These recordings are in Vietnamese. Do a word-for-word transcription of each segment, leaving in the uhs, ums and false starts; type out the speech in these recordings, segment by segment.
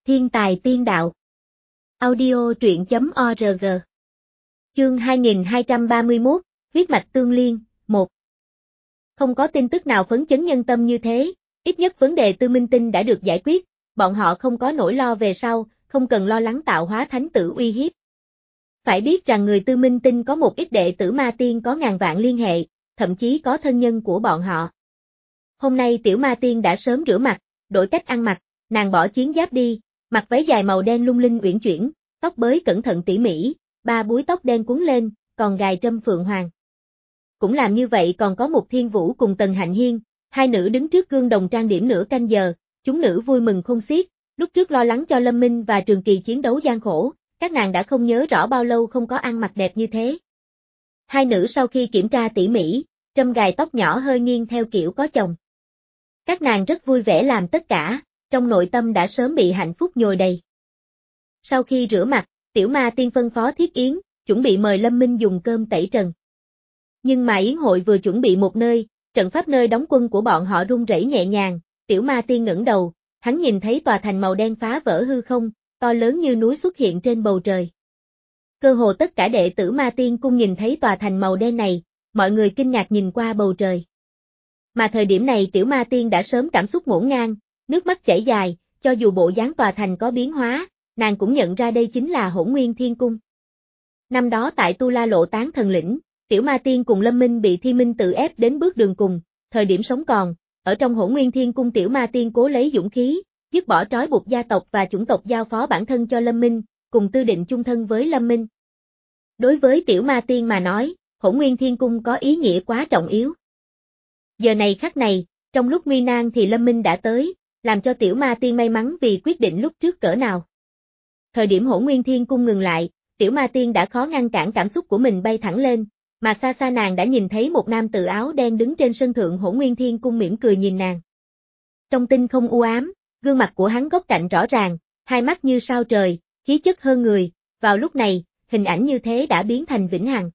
Thiên tài tiên đạo. Audio truyện chấm org. Chương hai nghìn hai trăm ba mươi mốt, huyết mạch tương liên, một. Không có tin tức nào phấn chấn nhân tâm như thế, ít nhất vấn đề Tư Minh Tinh đã được giải quyết, bọn họ không có nỗi lo về sau, không cần lo lắng tạo hóa thánh tử uy hiếp. Phải biết rằng người Tư Minh Tinh có một ít đệ tử ma tiên có ngàn vạn liên hệ, thậm chí có thân nhân của bọn họ. Hôm nay tiểu ma tiên đã sớm rửa mặt, đổi cách ăn mặc, nàng bỏ chiến giáp đi, mặc váy dài màu đen lung linh uyển chuyển, tóc bới cẩn thận tỉ mỉ, ba búi tóc đen cuốn lên, còn gài trâm phượng hoàng. Cũng làm như vậy còn có Mục Thiên Vũ cùng Tần Hạnh Hiên, hai nữ đứng trước gương đồng trang điểm nửa canh giờ, chúng nữ vui mừng khôn xiết, lúc trước lo lắng cho Lâm Minh và Trường Kỳ chiến đấu gian khổ, các nàng đã không nhớ rõ bao lâu không có ăn mặc đẹp như thế. Hai nữ sau khi kiểm tra tỉ mỉ, trâm gài tóc nhỏ hơi nghiêng theo kiểu có chồng. Các nàng rất vui vẻ làm tất cả, trong nội tâm đã sớm bị hạnh phúc nhồi đầy. Sau khi rửa mặt, tiểu ma tiên phân phó Thiết Yến, chuẩn bị mời Lâm Minh dùng cơm tẩy trần. Nhưng mà yến hội vừa chuẩn bị một nơi, trận pháp nơi đóng quân của bọn họ rung rẩy nhẹ nhàng, tiểu ma tiên ngẩng đầu, hắn nhìn thấy tòa thành màu đen phá vỡ hư không, to lớn như núi xuất hiện trên bầu trời. Cơ hồ tất cả đệ tử ma tiên cung nhìn thấy tòa thành màu đen này, mọi người kinh ngạc nhìn qua bầu trời. Mà thời điểm này tiểu ma tiên đã sớm cảm xúc ngổn ngang, nước mắt chảy dài, cho dù bộ dáng tòa thành có biến hóa, nàng cũng nhận ra đây chính là Hỗn Nguyên Thiên Cung. Năm đó tại Tu La Lộ Tán Thần Lĩnh, tiểu ma tiên cùng Lâm Minh bị Thi Minh tự ép đến bước đường cùng, thời điểm sống còn, ở trong Hỗn Nguyên Thiên Cung tiểu ma tiên cố lấy dũng khí, dứt bỏ trói buộc gia tộc và chủng tộc giao phó bản thân cho Lâm Minh, cùng tư định chung thân với Lâm Minh. Đối với tiểu ma tiên mà nói, Hỗn Nguyên Thiên Cung có ý nghĩa quá trọng yếu. Giờ này khắc này, trong lúc nguy nan thì Lâm Minh đã tới, làm cho tiểu ma tiên may mắn vì quyết định lúc trước cỡ nào. Thời điểm Hỗn Nguyên Thiên Cung ngừng lại, tiểu ma tiên đã khó ngăn cản cảm xúc của mình bay thẳng lên, mà xa xa nàng đã nhìn thấy một nam tử áo đen đứng trên sân thượng Hỗn Nguyên Thiên Cung mỉm cười nhìn nàng. Trong tinh không u ám, gương mặt của hắn góc cạnh rõ ràng, hai mắt như sao trời, khí chất hơn người, vào lúc này, hình ảnh như thế đã biến thành vĩnh hằng.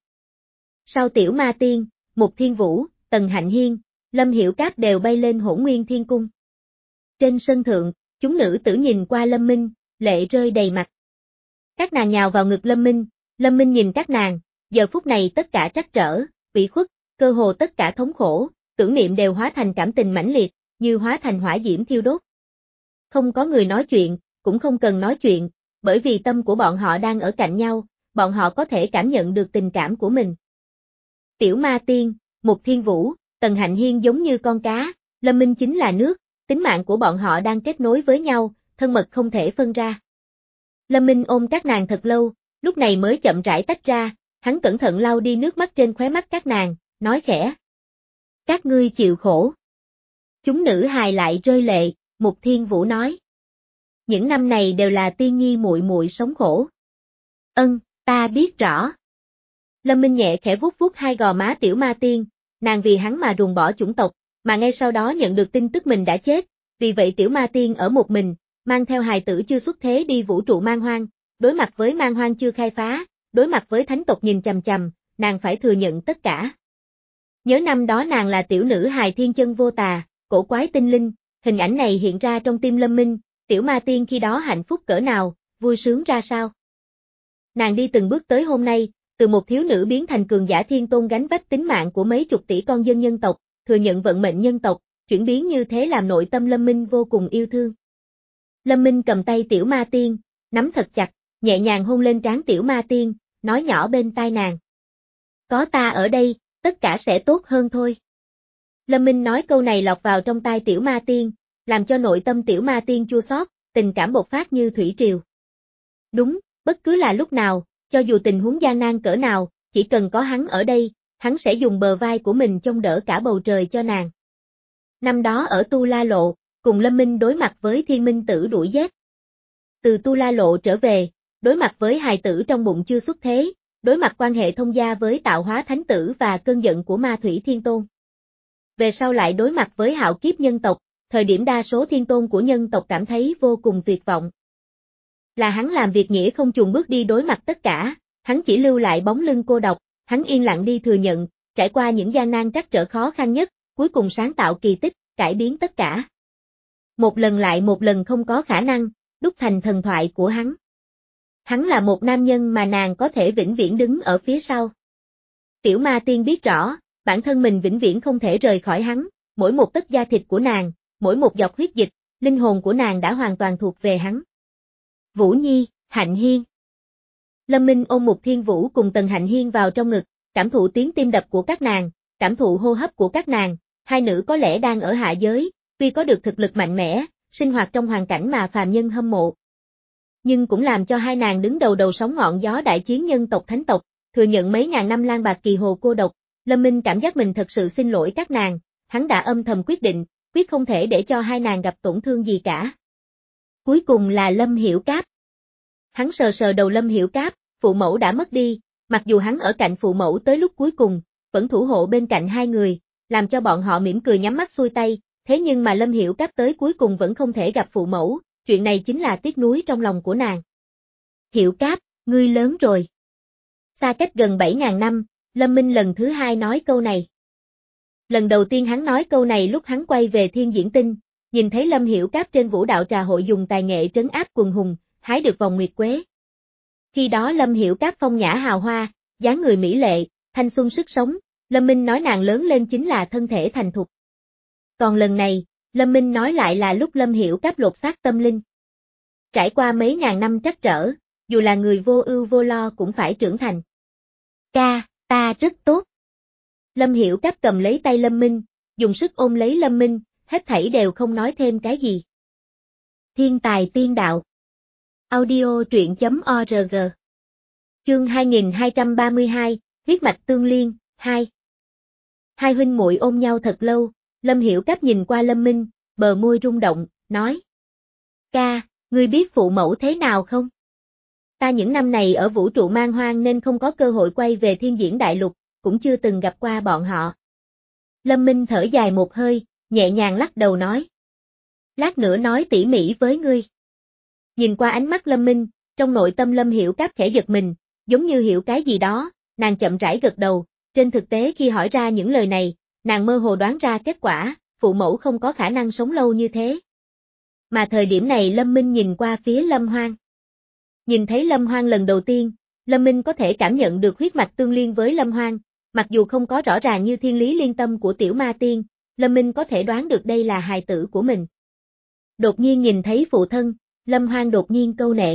Sau tiểu ma tiên, Mục Thiên Vũ, Tần Hạnh Hiên, Lâm Hiểu Cáp đều bay lên Hỗn Nguyên Thiên Cung. Trên sân thượng, chúng nữ tử nhìn qua Lâm Minh, lệ rơi đầy mặt. Các nàng nhào vào ngực Lâm Minh, Lâm Minh nhìn các nàng, giờ phút này tất cả trắc trở, ủy khuất, cơ hồ tất cả thống khổ, tưởng niệm đều hóa thành cảm tình mãnh liệt, như hóa thành hỏa diễm thiêu đốt. Không có người nói chuyện, cũng không cần nói chuyện, bởi vì tâm của bọn họ đang ở cạnh nhau, bọn họ có thể cảm nhận được tình cảm của mình. Tiểu ma tiên, Mục Thiên Vũ, Tần Hạnh Hiên giống như con cá, Lâm Minh chính là nước, tính mạng của bọn họ đang kết nối với nhau, thân mật không thể phân ra. Lâm Minh ôm các nàng thật lâu, lúc này mới chậm rãi tách ra, hắn cẩn thận lau đi nước mắt trên khóe mắt các nàng, nói khẽ. Các ngươi chịu khổ. Chúng nữ hài lại rơi lệ, Mục Thiên Vũ nói. Những năm này đều là tiên nhi muội muội sống khổ. Ân, ta biết rõ. Lâm Minh nhẹ khẽ vuốt vuốt hai gò má tiểu ma tiên, nàng vì hắn mà ruồng bỏ chủng tộc, mà ngay sau đó nhận được tin tức mình đã chết, vì vậy tiểu ma tiên ở một mình, mang theo hài tử chưa xuất thế đi vũ trụ man hoang, đối mặt với man hoang chưa khai phá, đối mặt với thánh tộc nhìn chằm chằm, nàng phải thừa nhận tất cả. Nhớ năm đó nàng là tiểu nữ hài thiên chân vô tà, cổ quái tinh linh, hình ảnh này hiện ra trong tim Lâm Minh, tiểu ma tiên khi đó hạnh phúc cỡ nào, vui sướng ra sao. Nàng đi từng bước tới hôm nay, từ một thiếu nữ biến thành cường giả thiên tôn gánh vác tính mạng của mấy chục tỷ con dân nhân tộc, thừa nhận vận mệnh nhân tộc, chuyển biến như thế làm nội tâm Lâm Minh vô cùng yêu thương. Lâm Minh cầm tay tiểu ma tiên, nắm thật chặt, nhẹ nhàng hôn lên trán tiểu ma tiên, nói nhỏ bên tai nàng. Có ta ở đây, tất cả sẽ tốt hơn thôi. Lâm Minh nói câu này lọt vào trong tai tiểu ma tiên, làm cho nội tâm tiểu ma tiên chua xót, tình cảm bộc phát như thủy triều. Đúng, bất cứ là lúc nào, cho dù tình huống gian nan cỡ nào, chỉ cần có hắn ở đây, hắn sẽ dùng bờ vai của mình trông đỡ cả bầu trời cho nàng. Năm đó ở Tu La Lộ, cùng Lâm Minh đối mặt với Thiên Minh Tử đuổi giết. Từ Tu La Lộ trở về, đối mặt với hài tử trong bụng chưa xuất thế, đối mặt quan hệ thông gia với tạo hóa thánh tử và cơn giận của ma thủy thiên tôn. Về sau lại đối mặt với hạo kiếp nhân tộc, thời điểm đa số thiên tôn của nhân tộc cảm thấy vô cùng tuyệt vọng. Là hắn làm việc nghĩa không chùn bước đi đối mặt tất cả, hắn chỉ lưu lại bóng lưng cô độc, hắn yên lặng đi thừa nhận, trải qua những gian nan trắc trở khó khăn nhất, cuối cùng sáng tạo kỳ tích, cải biến tất cả. Một lần lại một lần không có khả năng, đúc thành thần thoại của hắn. Hắn là một nam nhân mà nàng có thể vĩnh viễn đứng ở phía sau. Tiểu ma tiên biết rõ, bản thân mình vĩnh viễn không thể rời khỏi hắn, mỗi một tấc da thịt của nàng, mỗi một giọt huyết dịch, linh hồn của nàng đã hoàn toàn thuộc về hắn. Vũ Nhi, Hạnh Hiên. Lâm Minh ôm Mục Thiên Vũ cùng Tần Hạnh Hiên vào trong ngực, cảm thụ tiếng tim đập của các nàng, cảm thụ hô hấp của các nàng, hai nữ có lẽ đang ở hạ giới, tuy có được thực lực mạnh mẽ, sinh hoạt trong hoàn cảnh mà phàm nhân hâm mộ. Nhưng cũng làm cho hai nàng đứng đầu đầu sóng ngọn gió đại chiến nhân tộc thánh tộc, thừa nhận mấy ngàn năm lang bạc kỳ hồ cô độc. Lâm Minh cảm giác mình thật sự xin lỗi các nàng, hắn đã âm thầm quyết định, quyết không thể để cho hai nàng gặp tổn thương gì cả. Cuối cùng là Lâm Hiểu Cáp. Hắn sờ sờ đầu Lâm Hiểu Cáp, phụ mẫu đã mất đi, mặc dù hắn ở cạnh phụ mẫu tới lúc cuối cùng, vẫn thủ hộ bên cạnh hai người, làm cho bọn họ mỉm cười nhắm mắt xuôi tay, thế nhưng mà Lâm Hiểu Cáp tới cuối cùng vẫn không thể gặp phụ mẫu, chuyện này chính là tiếc nuối trong lòng của nàng. Hiểu Cáp, ngươi lớn rồi. Xa cách gần bảy ngàn năm, Lâm Minh lần thứ hai nói câu này. Lần đầu tiên hắn nói câu này lúc hắn quay về Thiên Diễn Tinh, nhìn thấy Lâm Hiểu Cáp trên vũ đạo trà hội dùng tài nghệ trấn áp quần hùng, hái được vòng nguyệt quế. Khi đó Lâm Hiểu Cáp phong nhã hào hoa, dáng người mỹ lệ, thanh xuân sức sống, Lâm Minh nói nàng lớn lên chính là thân thể thành thục. Còn lần này, Lâm Minh nói lại là lúc Lâm Hiểu Cáp lột xác tâm linh. Trải qua mấy ngàn năm trắc trở, dù là người vô ưu vô lo cũng phải trưởng thành. Ca, ta rất tốt. Lâm Hiểu Cáp cầm lấy tay Lâm Minh, dùng sức ôm lấy Lâm Minh, hết thảy đều không nói thêm cái gì. Thiên tài tiên đạo. Audio truyện chấm org. Chương hai nghìn hai trăm ba mươi hai, huyết mạch tương liên, hai. Hai huynh muội ôm nhau thật lâu, Lâm Hiểu Cáp nhìn qua Lâm Minh, bờ môi rung động, nói. Ca, ngươi biết phụ mẫu thế nào không? Ta những năm này ở vũ trụ man hoang nên không có cơ hội quay về thiên diễn đại lục, cũng chưa từng gặp qua bọn họ. Lâm Minh thở dài một hơi, nhẹ nhàng lắc đầu nói. Lát nữa nói tỉ mỉ với ngươi. Nhìn qua ánh mắt Lâm Minh, trong nội tâm Lâm Hiểu Cáp khẽ giật mình, giống như hiểu cái gì đó, nàng chậm rãi gật đầu, trên thực tế khi hỏi ra những lời này, nàng mơ hồ đoán ra kết quả, phụ mẫu không có khả năng sống lâu như thế. Mà thời điểm này Lâm Minh nhìn qua phía Lâm Hoang. Nhìn thấy Lâm Hoang lần đầu tiên, Lâm Minh có thể cảm nhận được huyết mạch tương liên với Lâm Hoang, mặc dù không có rõ ràng như thiên lý liên tâm của tiểu ma tiên, Lâm Minh có thể đoán được đây là hài tử của mình. Đột nhiên nhìn thấy phụ thân, Lâm Hoang đột nhiên câu nệ.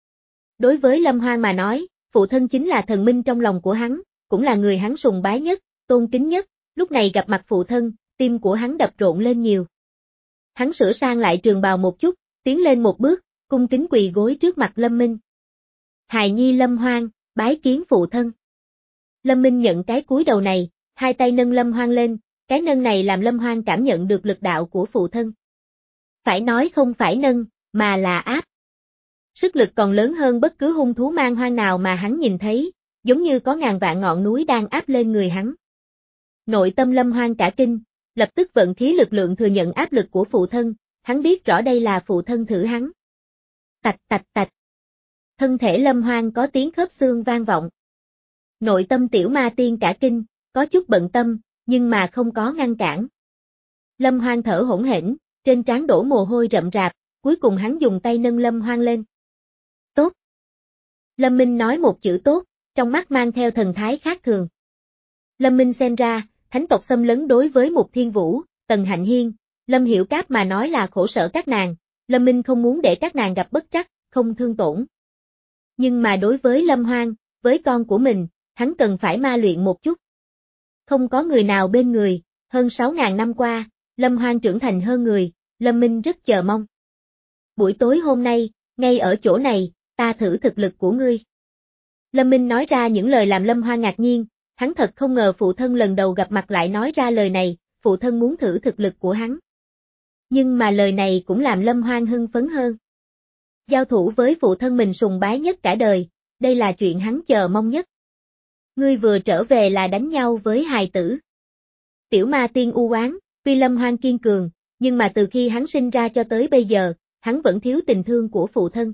Đối với Lâm Hoang mà nói, phụ thân chính là thần minh trong lòng của hắn, cũng là người hắn sùng bái nhất, tôn kính nhất, lúc này gặp mặt phụ thân, tim của hắn đập rộn lên nhiều. Hắn sửa sang lại trường bào một chút, tiến lên một bước, cung kính quỳ gối trước mặt Lâm Minh. Hài nhi Lâm Hoang, bái kiến phụ thân. Lâm Minh nhận cái cúi đầu này, hai tay nâng Lâm Hoang lên, cái nâng này làm Lâm Hoang cảm nhận được lực đạo của phụ thân. Phải nói không phải nâng, mà là áp. Sức lực còn lớn hơn bất cứ hung thú man hoang nào mà hắn nhìn thấy, giống như có ngàn vạn ngọn núi đang áp lên người hắn. Nội tâm Lâm Hoang cả kinh, lập tức vận khí lực lượng thừa nhận áp lực của phụ thân, hắn biết rõ đây là phụ thân thử hắn. Tạch tạch tạch. Thân thể Lâm Hoang có tiếng khớp xương vang vọng. Nội tâm tiểu ma tiên cả kinh, có chút bận tâm, nhưng mà không có ngăn cản. Lâm Hoang thở hỗn hển, trên trán đổ mồ hôi rậm rạp, cuối cùng hắn dùng tay nâng Lâm Hoang lên. Tốt. Lâm Minh nói một chữ tốt, trong mắt mang theo thần thái khác thường. Lâm Minh xem ra, thánh tộc xâm lấn đối với Mục Thiên Vũ, Tần Hạnh Hiên, Lâm Hiểu Cáp mà nói là khổ sở các nàng, Lâm Minh không muốn để các nàng gặp bất trắc, không thương tổn. Nhưng mà đối với Lâm Hoang, với con của mình, hắn cần phải ma luyện một chút. Không có người nào bên người, hơn sáu ngàn năm qua, Lâm Hoang trưởng thành hơn người, Lâm Minh rất chờ mong. Buổi tối hôm nay, ngay ở chỗ này, ta thử thực lực của ngươi. Lâm Minh nói ra những lời làm Lâm Hoang ngạc nhiên, hắn thật không ngờ phụ thân lần đầu gặp mặt lại nói ra lời này, phụ thân muốn thử thực lực của hắn. Nhưng mà lời này cũng làm Lâm Hoang hưng phấn hơn. Giao thủ với phụ thân mình sùng bái nhất cả đời, đây là chuyện hắn chờ mong nhất. Ngươi vừa trở về là đánh nhau với hài tử. Tiểu ma tiên u oán, tuy Lâm Hoang kiên cường, nhưng mà từ khi hắn sinh ra cho tới bây giờ, hắn vẫn thiếu tình thương của phụ thân.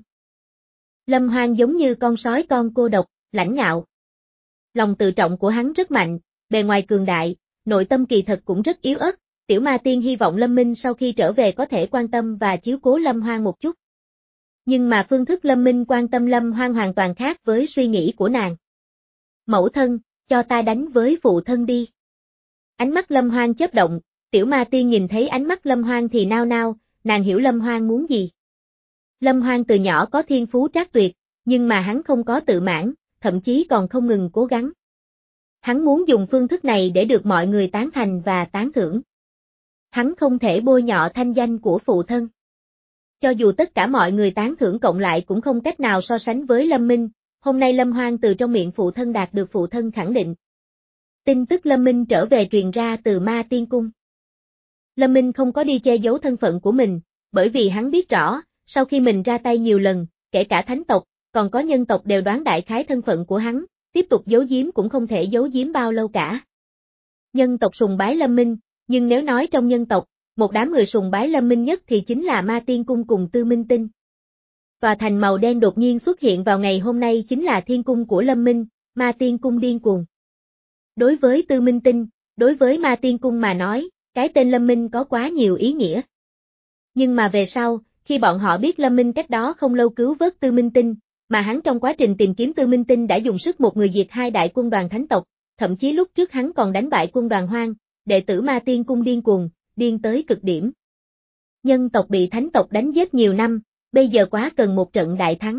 Lâm Hoang giống như con sói con cô độc, lãnh ngạo. Lòng tự trọng của hắn rất mạnh, bề ngoài cường đại, nội tâm kỳ thật cũng rất yếu ớt, tiểu ma tiên hy vọng Lâm Minh sau khi trở về có thể quan tâm và chiếu cố Lâm Hoang một chút. Nhưng mà phương thức Lâm Minh quan tâm Lâm Hoang hoàn toàn khác với suy nghĩ của nàng. Mẫu thân, cho ta đánh với phụ thân đi. Ánh mắt Lâm Hoang chớp động, tiểu ma tiên nhìn thấy ánh mắt Lâm Hoang thì nao nao, nàng hiểu Lâm Hoang muốn gì. Lâm Hoang từ nhỏ có thiên phú trác tuyệt, nhưng mà hắn không có tự mãn, thậm chí còn không ngừng cố gắng. Hắn muốn dùng phương thức này để được mọi người tán thành và tán thưởng. Hắn không thể bôi nhọ thanh danh của phụ thân. Cho dù tất cả mọi người tán thưởng cộng lại cũng không cách nào so sánh với Lâm Minh, hôm nay Lâm Hoang từ trong miệng phụ thân đạt được phụ thân khẳng định. Tin tức Lâm Minh trở về truyền ra từ Ma Tiên Cung. Lâm Minh không có đi che giấu thân phận của mình, bởi vì hắn biết rõ, sau khi mình ra tay nhiều lần, kể cả thánh tộc, còn có nhân tộc đều đoán đại khái thân phận của hắn, tiếp tục giấu giếm cũng không thể giấu giếm bao lâu cả. Nhân tộc sùng bái Lâm Minh, nhưng nếu nói trong nhân tộc, một đám người sùng bái Lâm Minh nhất thì chính là Ma Tiên Cung cùng Tư Minh Tinh. Tòa thành màu đen đột nhiên xuất hiện vào ngày hôm nay chính là thiên cung của Lâm Minh, Ma Tiên Cung điên cuồng. Đối với Tư Minh Tinh, đối với Ma Tiên Cung mà nói, cái tên Lâm Minh có quá nhiều ý nghĩa. Nhưng mà về sau, khi bọn họ biết Lâm Minh cách đó không lâu cứu vớt Tư Minh Tinh, mà hắn trong quá trình tìm kiếm Tư Minh Tinh đã dùng sức một người diệt hai đại quân đoàn thánh tộc, thậm chí lúc trước hắn còn đánh bại quân đoàn hoang, đệ tử Ma Tiên Cung điên cuồng, điên tới cực điểm. Nhân tộc bị thánh tộc đánh giết nhiều năm, bây giờ quá cần một trận đại thắng.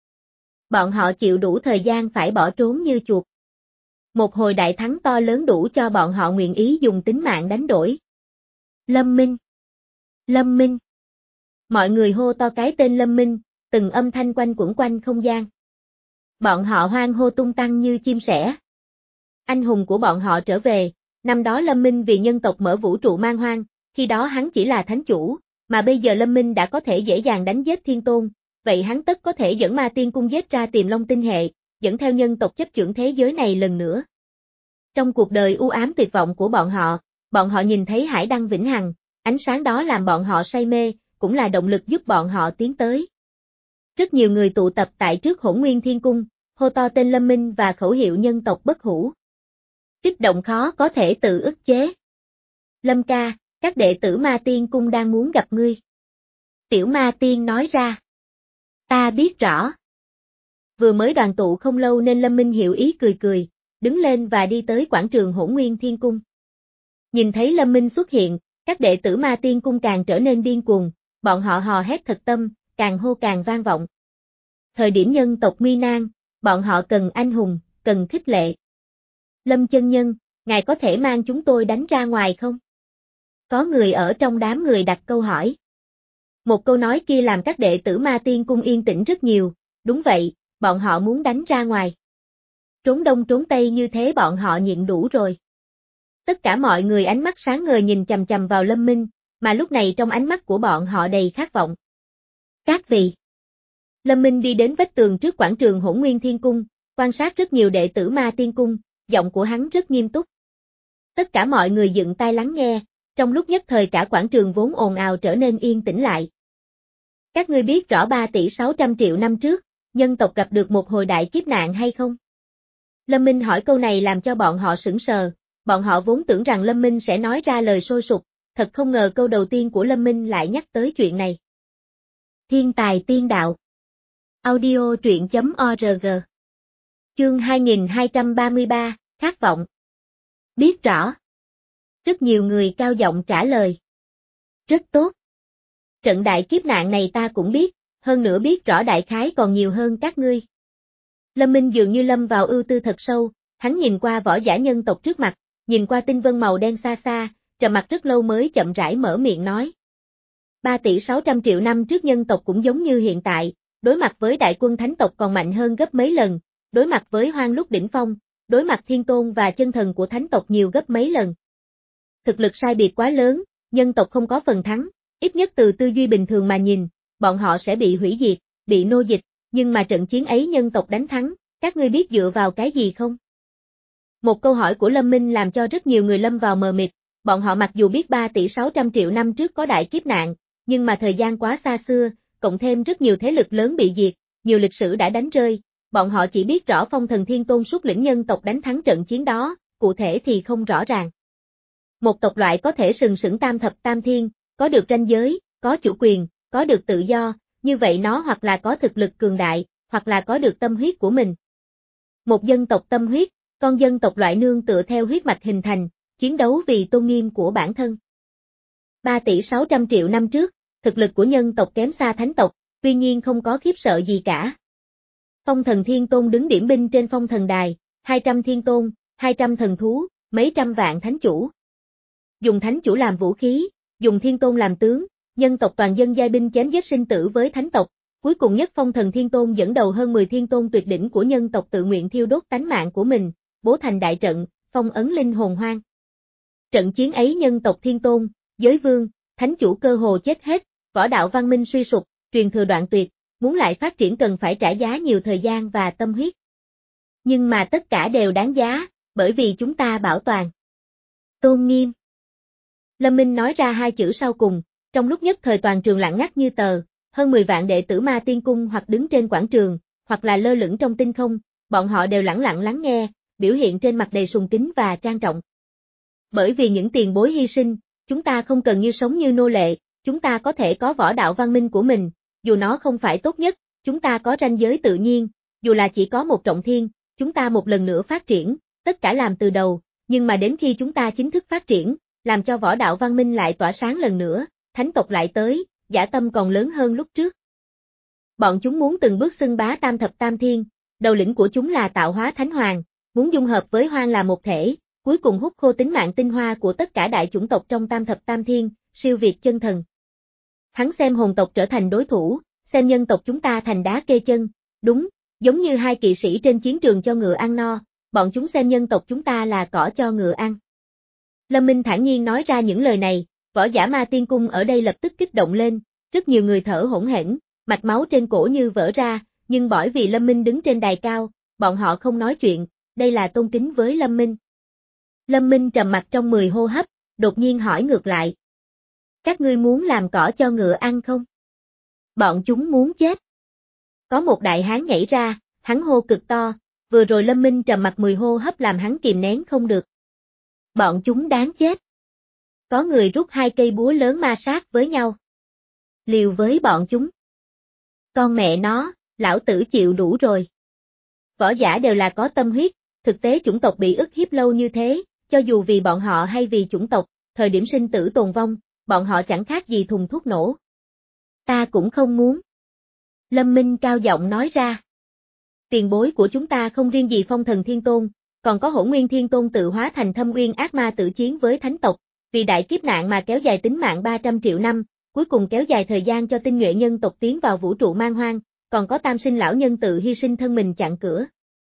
Bọn họ chịu đủ thời gian phải bỏ trốn như chuột. Một hồi đại thắng to lớn đủ cho bọn họ nguyện ý dùng tính mạng đánh đổi. Lâm Minh! Lâm Minh! Mọi người hô to cái tên Lâm Minh, từng âm thanh quanh quẩn quanh không gian. Bọn họ hoan hô tung tăng như chim sẻ. Anh hùng của bọn họ trở về, năm đó Lâm Minh vì nhân tộc mở vũ trụ man hoang, khi đó hắn chỉ là thánh chủ, mà bây giờ Lâm Minh đã có thể dễ dàng đánh giết thiên tôn, vậy hắn tất có thể dẫn Ma Tiên Cung giết ra Tiềm Long tinh hệ, dẫn theo nhân tộc chấp chưởng thế giới này lần nữa. Trong cuộc đời u ám tuyệt vọng của bọn họ, bọn họ nhìn thấy hải đăng vĩnh hằng, ánh sáng đó làm bọn họ say mê, cũng là động lực giúp bọn họ tiến tới. Rất nhiều người tụ tập tại trước Hỗn Nguyên Thiên Cung, hô to tên Lâm Minh và khẩu hiệu nhân tộc bất hủ. Kích động khó có thể tự ức chế. Lâm ca, các đệ tử Ma Tiên Cung đang muốn gặp ngươi. Tiểu Ma Tiên nói ra. Ta biết rõ. Vừa mới đoàn tụ không lâu nên Lâm Minh hiểu ý cười cười, đứng lên và đi tới quảng trường Hỗn Nguyên Thiên Cung. Nhìn thấy Lâm Minh xuất hiện, các đệ tử Ma Tiên Cung càng trở nên điên cuồng, bọn họ hò hét thật tâm, càng hô càng vang vọng. Thời điểm nhân tộc nguy nan, bọn họ cần anh hùng, cần khích lệ. Lâm chân nhân, ngài có thể mang chúng tôi đánh ra ngoài không? Có người ở trong đám người đặt câu hỏi. Một câu nói kia làm các đệ tử Ma Tiên Cung yên tĩnh rất nhiều, đúng vậy, bọn họ muốn đánh ra ngoài. Trốn đông trốn tây như thế bọn họ nhịn đủ rồi. Tất cả mọi người ánh mắt sáng ngời nhìn chằm chằm vào Lâm Minh, mà lúc này trong ánh mắt của bọn họ đầy khát vọng. Các vị. Lâm Minh đi đến vách tường trước quảng trường Hỗn Nguyên Thiên Cung, quan sát rất nhiều đệ tử Ma Tiên Cung, giọng của hắn rất nghiêm túc. Tất cả mọi người dựng tai lắng nghe, trong lúc nhất thời cả quảng trường vốn ồn ào trở nên yên tĩnh lại. Các ngươi biết rõ ba tỷ sáu trăm triệu năm trước, nhân tộc gặp được một hồi đại kiếp nạn hay không? Lâm Minh hỏi câu này làm cho bọn họ sững sờ, bọn họ vốn tưởng rằng Lâm Minh sẽ nói ra lời sôi sục, thật không ngờ câu đầu tiên của Lâm Minh lại nhắc tới chuyện này. Thiên tài tiên đạo. Audio truyện chấm org. Chương hai nghìn hai trăm ba mươi ba, khát vọng. Biết rõ. Rất nhiều người cao giọng trả lời. Rất tốt. Trận đại kiếp nạn này ta cũng biết, hơn nữa biết rõ đại khái còn nhiều hơn các ngươi. Lâm Minh dường như lâm vào ưu tư thật sâu, hắn nhìn qua võ giả nhân tộc trước mặt, nhìn qua tinh vân màu đen xa xa, trầm mặt rất lâu mới chậm rãi mở miệng nói. ba tỷ sáu trăm triệu năm trước nhân tộc cũng giống như hiện tại, đối mặt với đại quân thánh tộc còn mạnh hơn gấp mấy lần, đối mặt với hoang lúc đỉnh phong, đối mặt thiên tôn và chân thần của thánh tộc nhiều gấp mấy lần. Thực lực sai biệt quá lớn, nhân tộc không có phần thắng, ít nhất từ tư duy bình thường mà nhìn, bọn họ sẽ bị hủy diệt, bị nô dịch, nhưng mà trận chiến ấy nhân tộc đánh thắng, các ngươi biết dựa vào cái gì không? Một câu hỏi của Lâm Minh làm cho rất nhiều người lâm vào mờ mịt, bọn họ mặc dù biết ba tỷ sáu trăm triệu năm trước có đại kiếp nạn, nhưng mà thời gian quá xa xưa, cộng thêm rất nhiều thế lực lớn bị diệt, nhiều lịch sử đã đánh rơi, bọn họ chỉ biết rõ Phong Thần Thiên Tôn xuất lĩnh nhân tộc đánh thắng trận chiến đó, cụ thể thì không rõ ràng. Một tộc loại có thể sừng sững tam thập tam thiên, có được ranh giới, có chủ quyền, có được tự do, như vậy nó hoặc là có thực lực cường đại, hoặc là có được tâm huyết của mình. Một dân tộc tâm huyết, con dân tộc loại nương tựa theo huyết mạch hình thành, chiến đấu vì tôn nghiêm của bản thân. ba tỷ sáu trăm triệu năm trước, thực lực của nhân tộc kém xa thánh tộc, tuy nhiên không có khiếp sợ gì cả. Phong thần thiên tôn đứng điểm binh trên phong thần đài, hai trăm thiên tôn, hai trăm thần thú, mấy trăm vạn thánh chủ. Dùng thánh chủ làm vũ khí, dùng thiên tôn làm tướng, nhân tộc toàn dân giai binh chém giết sinh tử với thánh tộc, cuối cùng nhất phong thần thiên tôn dẫn đầu hơn mười thiên tôn tuyệt đỉnh của nhân tộc tự nguyện thiêu đốt tánh mạng của mình, bố thành đại trận, phong ấn linh hồn hoang. Trận chiến ấy nhân tộc thiên tôn, giới vương, thánh chủ cơ hồ chết hết, võ đạo văn minh suy sụp, truyền thừa đoạn tuyệt, muốn lại phát triển cần phải trả giá nhiều thời gian và tâm huyết. Nhưng mà tất cả đều đáng giá, bởi vì chúng ta bảo toàn tôn nghiêm. Lâm Minh nói ra hai chữ sau cùng, trong lúc nhất thời toàn trường lặng ngắt như tờ, hơn mười vạn đệ tử Ma Tiên Cung hoặc đứng trên quảng trường, hoặc là lơ lửng trong tinh không, bọn họ đều lẳng lặng lắng nghe, biểu hiện trên mặt đầy sùng kính và trang trọng. Bởi vì những tiền bối hy sinh, chúng ta không cần như sống như nô lệ, chúng ta có thể có võ đạo văn minh của mình, dù nó không phải tốt nhất, chúng ta có ranh giới tự nhiên, dù là chỉ có một trọng thiên, chúng ta một lần nữa phát triển, tất cả làm từ đầu, nhưng mà đến khi chúng ta chính thức phát triển, làm cho võ đạo văn minh lại tỏa sáng lần nữa, thánh tộc lại tới, dã tâm còn lớn hơn lúc trước. Bọn chúng muốn từng bước xưng bá tam thập tam thiên, đầu lĩnh của chúng là tạo hóa thánh hoàng, muốn dung hợp với hoang là một thể, cuối cùng hút khô tính mạng tinh hoa của tất cả đại chủng tộc trong tam thập tam thiên, siêu việt chân thần. Hắn xem hồn tộc trở thành đối thủ, xem nhân tộc chúng ta thành đá kê chân, đúng, giống như hai kỵ sĩ trên chiến trường cho ngựa ăn no, bọn chúng xem nhân tộc chúng ta là cỏ cho ngựa ăn. Lâm Minh thản nhiên nói ra những lời này, võ giả Ma Tiên Cung ở đây lập tức kích động lên, rất nhiều người thở hổn hển, mạch máu trên cổ như vỡ ra, nhưng bởi vì Lâm Minh đứng trên đài cao, bọn họ không nói chuyện, đây là tôn kính với Lâm Minh. Lâm Minh trầm mặt trong mười hô hấp, đột nhiên hỏi ngược lại. Các ngươi muốn làm cỏ cho ngựa ăn không? Bọn chúng muốn chết. Có một đại hán nhảy ra, hắn hô cực to, vừa rồi Lâm Minh trầm mặt mười hô hấp làm hắn kìm nén không được. Bọn chúng đáng chết. Có người rút hai cây búa lớn ma sát với nhau. Liều với bọn chúng. Con mẹ nó, lão tử chịu đủ rồi. Võ giả đều là có tâm huyết, thực tế chủng tộc bị ức hiếp lâu như thế, cho dù vì bọn họ hay vì chủng tộc, thời điểm sinh tử tồn vong, bọn họ chẳng khác gì thùng thuốc nổ. Ta cũng không muốn. Lâm Minh cao giọng nói ra. Tiền bối của chúng ta không riêng gì phong thần thiên tôn, còn có Hỗn Nguyên Thiên Tôn tự hóa thành thâm uyên ác ma tự chiến với thánh tộc, vì đại kiếp nạn mà kéo dài tính mạng ba trăm triệu năm, cuối cùng kéo dài thời gian cho tinh nhuệ nhân tộc tiến vào vũ trụ man hoang, còn có tam sinh lão nhân tự hy sinh thân mình chặn cửa.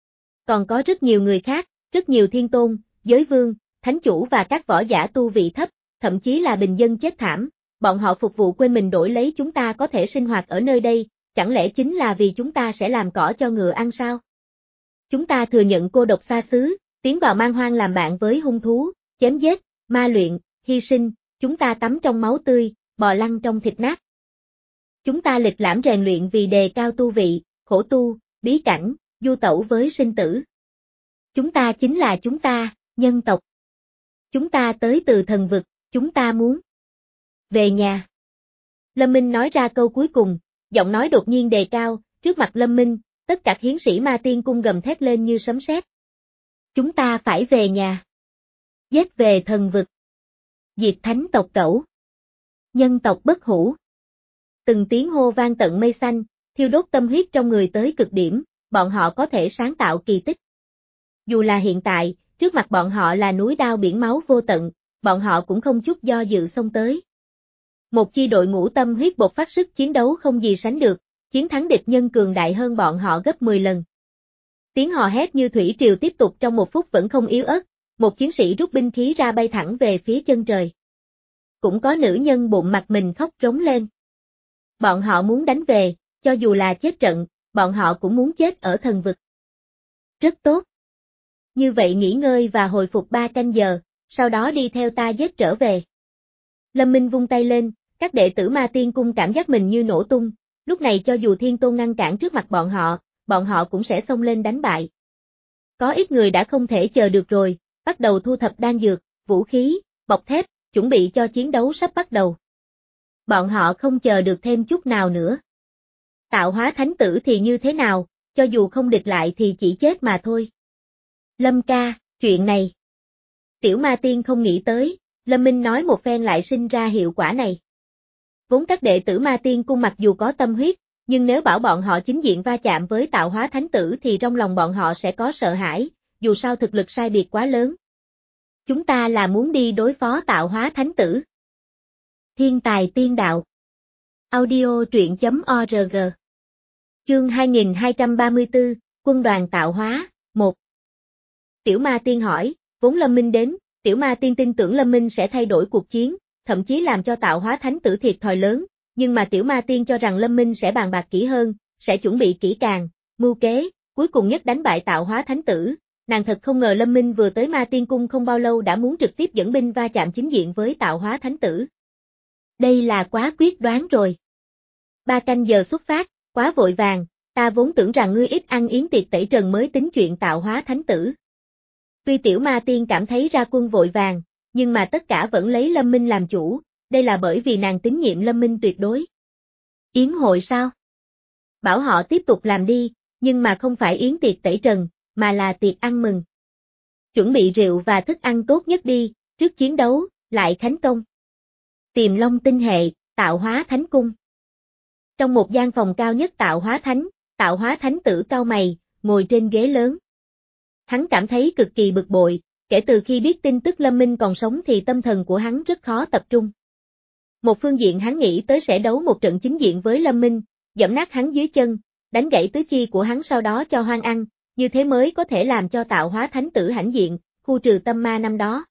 Còn có rất nhiều người khác, rất nhiều thiên tôn, giới vương, thánh chủ và các võ giả tu vị thấp, thậm chí là bình dân chết thảm, bọn họ phục vụ quên mình đổi lấy chúng ta có thể sinh hoạt ở nơi đây, chẳng lẽ chính là vì chúng ta sẽ làm cỏ cho ngựa ăn sao? Chúng ta thừa nhận cô độc xa xứ, tiến vào man hoang làm bạn với hung thú, chém giết, ma luyện, hy sinh, chúng ta tắm trong máu tươi, bò lăn trong thịt nát. Chúng ta lịch lãm rèn luyện vì đề cao tu vị, khổ tu, bí cảnh, du tẩu với sinh tử. Chúng ta chính là chúng ta, nhân tộc. Chúng ta tới từ thần vực, chúng ta muốn về nhà. Lâm Minh nói ra câu cuối cùng, giọng nói đột nhiên đề cao, trước mặt Lâm Minh, tất cả hiến sĩ Ma Tiên Cung gầm thét lên như sấm sét. Chúng ta phải về nhà. Giết về thần vực. Diệt thánh tộc cẩu. Nhân tộc bất hủ. Từng tiếng hô vang tận mây xanh, thiêu đốt tâm huyết trong người tới cực điểm, bọn họ có thể sáng tạo kỳ tích. Dù là hiện tại, trước mặt bọn họ là núi đao biển máu vô tận, bọn họ cũng không chút do dự xông tới. Một chi đội ngũ tâm huyết bộc phát sức chiến đấu không gì sánh được, chiến thắng địch nhân cường đại hơn bọn họ gấp mười lần. Tiếng hò hét như thủy triều tiếp tục trong một phút vẫn không yếu ớt, một chiến sĩ rút binh khí ra bay thẳng về phía chân trời. Cũng có nữ nhân bụng mặt mình khóc rống lên. Bọn họ muốn đánh về, cho dù là chết trận, bọn họ cũng muốn chết ở thần vực. Rất tốt. Như vậy nghỉ ngơi và hồi phục ba canh giờ, sau đó đi theo ta giết trở về. Lâm Minh vung tay lên, các đệ tử Ma Tiên Cung cảm giác mình như nổ tung, lúc này cho dù Thiên Tôn ngăn cản trước mặt bọn họ, bọn họ cũng sẽ xông lên đánh bại. Có ít người đã không thể chờ được rồi, bắt đầu thu thập đan dược, vũ khí, bọc thép, chuẩn bị cho chiến đấu sắp bắt đầu. Bọn họ không chờ được thêm chút nào nữa. Tạo hóa thánh tử thì như thế nào, cho dù không địch lại thì chỉ chết mà thôi. Lâm ca, chuyện này. Tiểu ma tiên không nghĩ tới, Lâm Minh nói một phen lại sinh ra hiệu quả này. Vốn các đệ tử ma tiên cung mặc dù có tâm huyết, nhưng nếu bảo bọn họ chính diện va chạm với tạo hóa thánh tử thì trong lòng bọn họ sẽ có sợ hãi, dù sao thực lực sai biệt quá lớn. Chúng ta là muốn đi đối phó tạo hóa thánh tử. Thiên tài tiên đạo. Audio truyện chấm org. Chương hai nghìn hai trăm ba mươi tư, Quân đoàn tạo hóa, một. Tiểu ma tiên hỏi, vốn Lâm Minh đến, tiểu ma tiên tin tưởng Lâm Minh sẽ thay đổi cuộc chiến, thậm chí làm cho tạo hóa thánh tử thiệt thòi lớn, nhưng mà tiểu ma tiên cho rằng Lâm Minh sẽ bàn bạc kỹ hơn, sẽ chuẩn bị kỹ càng, mưu kế, cuối cùng nhất đánh bại tạo hóa thánh tử. Nàng thật không ngờ Lâm Minh vừa tới ma tiên cung không bao lâu đã muốn trực tiếp dẫn binh va chạm chính diện với tạo hóa thánh tử. Đây là quá quyết đoán rồi. Ba canh giờ xuất phát, quá vội vàng, ta vốn tưởng rằng ngươi ít ăn yến tiệc tẩy trần mới tính chuyện tạo hóa thánh tử. Tuy tiểu ma tiên cảm thấy ra quân vội vàng, nhưng mà tất cả vẫn lấy Lâm Minh làm chủ, đây là bởi vì nàng tín nhiệm Lâm Minh tuyệt đối. Yến hội sao? Bảo họ tiếp tục làm đi, nhưng mà không phải yến tiệc tẩy trần, mà là tiệc ăn mừng. Chuẩn bị rượu và thức ăn tốt nhất đi, trước chiến đấu, lại khánh công. Tiềm Long tinh hệ, tạo hóa thánh cung. Trong một gian phòng cao nhất tạo hóa thánh, tạo hóa thánh tử cao mày, ngồi trên ghế lớn. Hắn cảm thấy cực kỳ bực bội, kể từ khi biết tin tức Lâm Minh còn sống thì tâm thần của hắn rất khó tập trung. Một phương diện hắn nghĩ tới sẽ đấu một trận chính diện với Lâm Minh, giẫm nát hắn dưới chân, đánh gãy tứ chi của hắn sau đó cho hoang ăn, như thế mới có thể làm cho tạo hóa thánh tử hãnh diện, khu trừ tâm ma năm đó.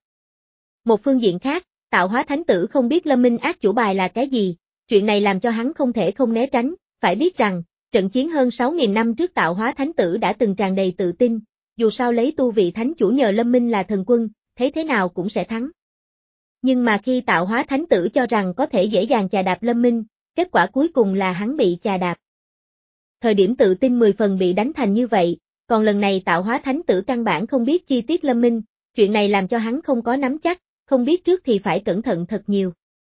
Một phương diện khác, tạo hóa thánh tử không biết Lâm Minh ác chủ bài là cái gì, chuyện này làm cho hắn không thể không né tránh, phải biết rằng, trận chiến hơn sáu nghìn năm trước tạo hóa thánh tử đã từng tràn đầy tự tin, dù sao lấy tu vị thánh chủ nhờ Lâm Minh là thần quân, thấy thế nào cũng sẽ thắng. Nhưng mà khi tạo hóa thánh tử cho rằng có thể dễ dàng chà đạp Lâm Minh, kết quả cuối cùng là hắn bị chà đạp. Thời điểm tự tin mười phần bị đánh thành như vậy, còn lần này tạo hóa thánh tử căn bản không biết chi tiết Lâm Minh, chuyện này làm cho hắn không có nắm chắc, không biết trước thì phải cẩn thận thật nhiều.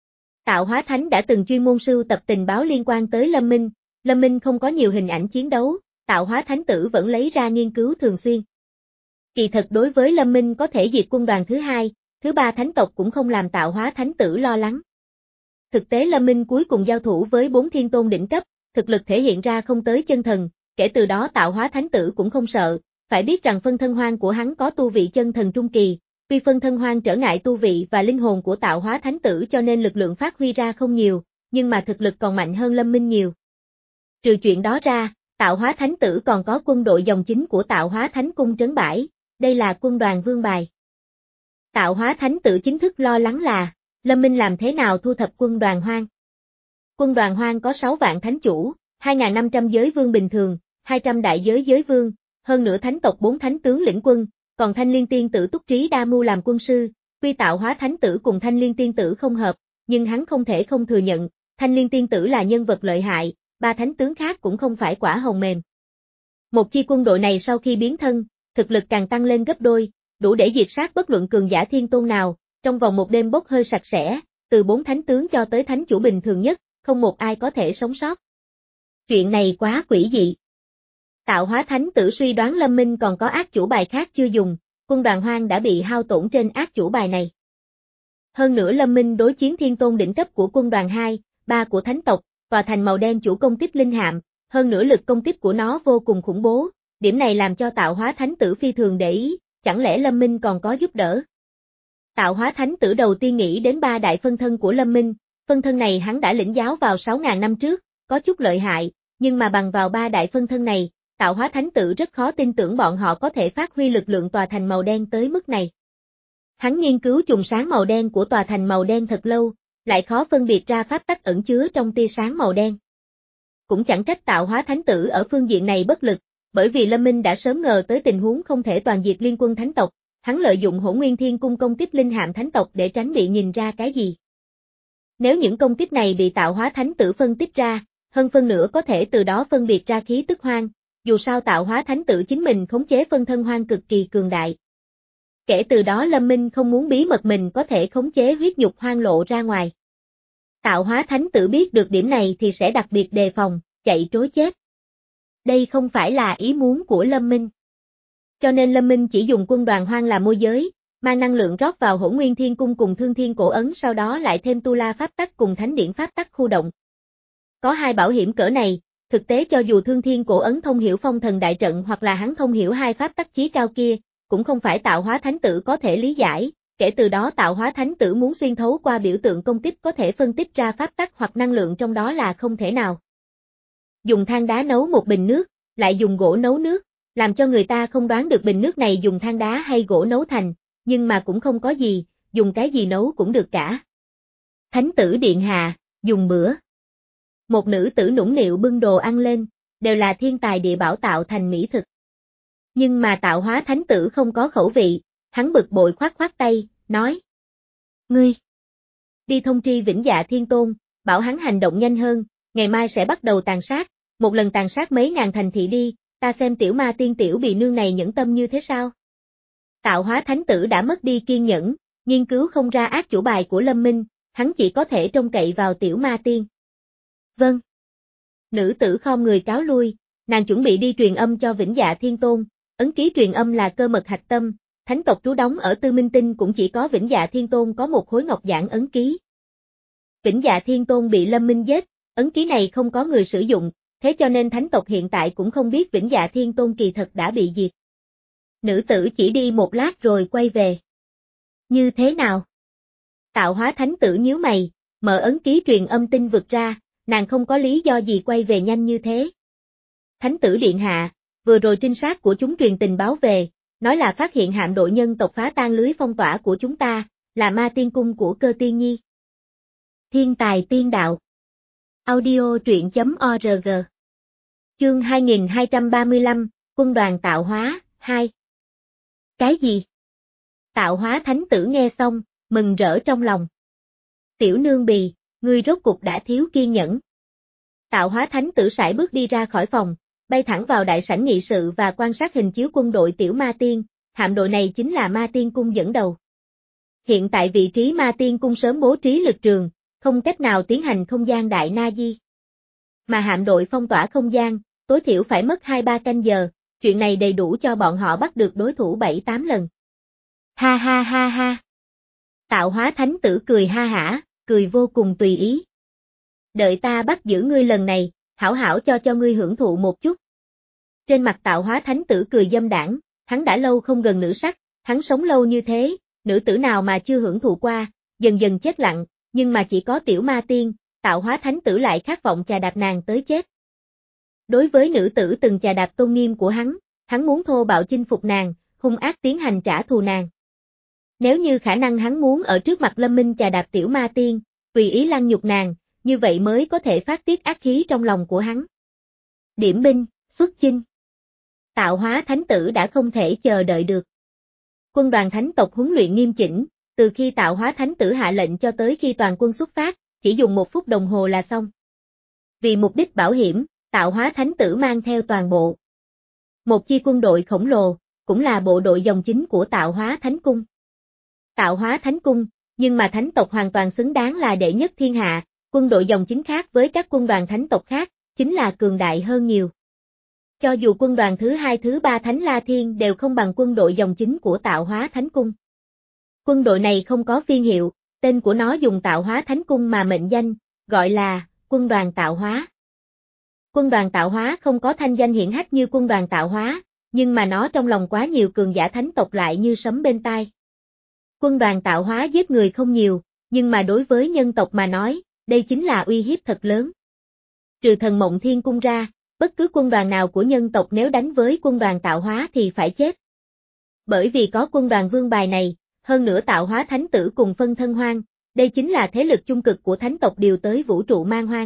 Tạo hóa thánh đã từng chuyên môn sưu tập tình báo liên quan tới Lâm Minh, Lâm Minh không có nhiều hình ảnh chiến đấu, tạo hóa thánh tử vẫn lấy ra nghiên cứu thường xuyên. Kỳ thật đối với Lâm Minh có thể diệt quân đoàn thứ hai, thứ ba thánh tộc cũng không làm tạo hóa thánh tử lo lắng. Thực tế Lâm Minh cuối cùng giao thủ với bốn thiên tôn đỉnh cấp, thực lực thể hiện ra không tới chân thần, kể từ đó tạo hóa thánh tử cũng không sợ, phải biết rằng phân thân hoang của hắn có tu vị chân thần trung kỳ, tuy phân thân hoang trở ngại tu vị và linh hồn của tạo hóa thánh tử cho nên lực lượng phát huy ra không nhiều, nhưng mà thực lực còn mạnh hơn Lâm Minh nhiều. Trừ chuyện đó ra, tạo hóa thánh tử còn có quân đội dòng chính của tạo hóa thánh cung trấn bãi, đây là quân đoàn vương bài. Tạo hóa thánh tử chính thức lo lắng là, Lâm Minh làm thế nào thu thập quân đoàn hoang. Quân đoàn hoang có sáu vạn thánh chủ, hai nghìn năm trăm giới vương bình thường, hai trăm đại giới giới vương, hơn nữa thánh tộc bốn thánh tướng lĩnh quân, còn Thanh Liên tiên tử Túc Trí Đa Mưu làm quân sư, tuy tạo hóa thánh tử cùng Thanh Liên tiên tử không hợp, nhưng hắn không thể không thừa nhận, Thanh Liên tiên tử là nhân vật lợi hại, ba thánh tướng khác cũng không phải quả hồng mềm. Một chi quân đội này sau khi biến thân, thực lực càng tăng lên gấp đôi, đủ để diệt sát bất luận cường giả thiên tôn nào, trong vòng một đêm bốc hơi sạch sẽ, từ bốn thánh tướng cho tới thánh chủ bình thường nhất, không một ai có thể sống sót. Chuyện này quá quỷ dị. Tạo hóa thánh tử suy đoán Lâm Minh còn có ác chủ bài khác chưa dùng, quân đoàn hoang đã bị hao tổn trên ác chủ bài này. Hơn nữa Lâm Minh đối chiến thiên tôn đỉnh cấp của quân đoàn hai, ba của thánh tộc, tòa thành màu đen chủ công kích linh hạm, hơn nữa lực công kích của nó vô cùng khủng bố, điểm này làm cho tạo hóa thánh tử phi thường để ý, chẳng lẽ Lâm Minh còn có giúp đỡ. Tạo hóa thánh tử đầu tiên nghĩ đến ba đại phân thân của Lâm Minh, phân thân này hắn đã lĩnh giáo vào sáu nghìn năm trước, có chút lợi hại, nhưng mà bằng vào ba đại phân thân này, tạo hóa thánh tử rất khó tin tưởng bọn họ có thể phát huy lực lượng tòa thành màu đen tới mức này. Hắn nghiên cứu chùm sáng màu đen của tòa thành màu đen thật lâu, lại khó phân biệt ra pháp tắc ẩn chứa trong tia sáng màu đen. Cũng chẳng trách tạo hóa thánh tử ở phương diện này bất lực, bởi vì Lâm Minh đã sớm ngờ tới tình huống không thể toàn diệt liên quân thánh tộc, hắn lợi dụng Hỗn Nguyên Thiên Cung công kích linh hạm thánh tộc để tránh bị nhìn ra cái gì. Nếu những công kích này bị tạo hóa thánh tử phân tích ra, hơn phân nửa có thể từ đó phân biệt ra khí tức hoang, dù sao tạo hóa thánh tử chính mình khống chế phân thân hoang cực kỳ cường đại. Kể từ đó Lâm Minh không muốn bí mật mình có thể khống chế huyết nhục hoang lộ ra ngoài. Tạo hóa thánh tử biết được điểm này thì sẽ đặc biệt đề phòng, chạy trối chết. Đây không phải là ý muốn của Lâm Minh. Cho nên Lâm Minh chỉ dùng quân đoàn hoang làm môi giới, mang năng lượng rót vào Hỗn Nguyên Thiên Cung cùng Thương Thiên Cổ Ấn, sau đó lại thêm Tu La Pháp Tắc cùng Thánh Điển Pháp Tắc khu động. Có hai bảo hiểm cỡ này, thực tế cho dù Thương Thiên Cổ Ấn thông hiểu phong thần đại trận hoặc là hắn thông hiểu hai pháp tắc chí cao kia, cũng không phải tạo hóa thánh tử có thể lý giải, kể từ đó tạo hóa thánh tử muốn xuyên thấu qua biểu tượng công kích có thể phân tích ra pháp tắc hoặc năng lượng trong đó là không thể nào. Dùng than đá nấu một bình nước, lại dùng gỗ nấu nước, làm cho người ta không đoán được bình nước này dùng than đá hay gỗ nấu thành, nhưng mà cũng không có gì, dùng cái gì nấu cũng được cả. Thánh tử điện hạ, dùng bữa. Một nữ tử nũng nịu bưng đồ ăn lên, đều là thiên tài địa bảo tạo thành mỹ thực. Nhưng mà tạo hóa thánh tử không có khẩu vị, hắn bực bội khoát khoát tay, nói. Ngươi, đi thông tri Vĩnh Dạ Thiên Tôn, bảo hắn hành động nhanh hơn, ngày mai sẽ bắt đầu tàn sát, một lần tàn sát mấy ngàn thành thị đi, ta xem tiểu ma tiên tiểu bị nương này nhẫn tâm như thế sao? Tạo hóa thánh tử đã mất đi kiên nhẫn, nghiên cứu không ra ác chủ bài của Lâm Minh, hắn chỉ có thể trông cậy vào tiểu ma tiên. Vâng. Nữ tử khom người cáo lui, nàng chuẩn bị đi truyền âm cho Vĩnh Dạ Thiên Tôn, ấn ký truyền âm là cơ mật hạch tâm, thánh tộc trú đóng ở Tư Minh Tinh cũng chỉ có Vĩnh Dạ Thiên Tôn có một khối ngọc giản ấn ký. Vĩnh Dạ Thiên Tôn bị Lâm Minh giết, ấn ký này không có người sử dụng, thế cho nên thánh tộc hiện tại cũng không biết Vĩnh Dạ Thiên Tôn kỳ thật đã bị diệt. Nữ tử chỉ đi một lát rồi quay về. Như thế nào? Tạo hóa thánh tử nhíu mày, mở ấn ký truyền âm tinh vực ra, nàng không có lý do gì quay về nhanh như thế. Thánh tử điện hạ, vừa rồi trinh sát của chúng truyền tình báo về, nói là phát hiện hạm đội nhân tộc phá tan lưới phong tỏa của chúng ta, là ma tiên cung của Cơ Tiên Nhi. Thiên tài tiên đạo. Audio truyện chấm org. Chương hai nghìn hai trăm ba mươi lăm, Quân đoàn tạo hóa, hai. Cái gì? Tạo hóa thánh tử nghe xong, mừng rỡ trong lòng. Tiểu nương bì, ngươi rốt cục đã thiếu kiên nhẫn. Tạo hóa thánh tử sải bước đi ra khỏi phòng, bay thẳng vào đại sảnh nghị sự và quan sát hình chiếu quân đội tiểu ma tiên, hạm đội này chính là ma tiên cung dẫn đầu. Hiện tại vị trí ma tiên cung sớm bố trí lực trường, không cách nào tiến hành không gian đại na di. Mà hạm đội phong tỏa không gian, tối thiểu phải mất hai ba canh giờ, chuyện này đầy đủ cho bọn họ bắt được đối thủ bảy tám lần. Ha ha ha ha. Tạo hóa thánh tử cười ha hả, cười vô cùng tùy ý. Đợi ta bắt giữ ngươi lần này, hảo hảo cho cho ngươi hưởng thụ một chút. Trên mặt tạo hóa thánh tử cười dâm đảng, hắn đã lâu không gần nữ sắc, hắn sống lâu như thế, nữ tử nào mà chưa hưởng thụ qua, dần dần chết lặng, nhưng mà chỉ có tiểu ma tiên, tạo hóa thánh tử lại khát vọng chà đạp nàng tới chết. Đối với nữ tử từng chà đạp tôn nghiêm của hắn, hắn muốn thô bạo chinh phục nàng, hung ác tiến hành trả thù nàng. Nếu như khả năng hắn muốn ở trước mặt Lâm Minh chà đạp tiểu ma tiên, tùy ý lăng nhục nàng, như vậy mới có thể phát tiết ác khí trong lòng của hắn. Điểm binh, xuất chinh. Tạo hóa thánh tử đã không thể chờ đợi được. Quân đoàn thánh tộc huấn luyện nghiêm chỉnh, từ khi tạo hóa thánh tử hạ lệnh cho tới khi toàn quân xuất phát, chỉ dùng một phút đồng hồ là xong. Vì mục đích bảo hiểm, tạo hóa thánh tử mang theo toàn bộ một chi quân đội khổng lồ, cũng là bộ đội dòng chính của tạo hóa thánh cung. Tạo hóa thánh cung, nhưng mà thánh tộc hoàn toàn xứng đáng là đệ nhất thiên hạ, quân đội dòng chính khác với các quân đoàn thánh tộc khác, chính là cường đại hơn nhiều. Cho dù quân đoàn thứ hai thứ ba Thánh La Thiên đều không bằng quân đội dòng chính của tạo hóa thánh cung. Quân đội này không có phiên hiệu, tên của nó dùng tạo hóa thánh cung mà mệnh danh, gọi là quân đoàn tạo hóa. Quân đoàn tạo hóa không có thanh danh hiển hách như quân đoàn tạo hóa, nhưng mà nó trong lòng quá nhiều cường giả thánh tộc lại như sấm bên tai. Quân đoàn tạo hóa giết người không nhiều, nhưng mà đối với nhân tộc mà nói, đây chính là uy hiếp thật lớn. Trừ thần mộng thiên cung ra, bất cứ quân đoàn nào của nhân tộc nếu đánh với quân đoàn tạo hóa thì phải chết. Bởi vì có quân đoàn vương bài này, hơn nữa tạo hóa thánh tử cùng phân thân hoang, đây chính là thế lực chung cực của thánh tộc điều tới vũ trụ man hoang.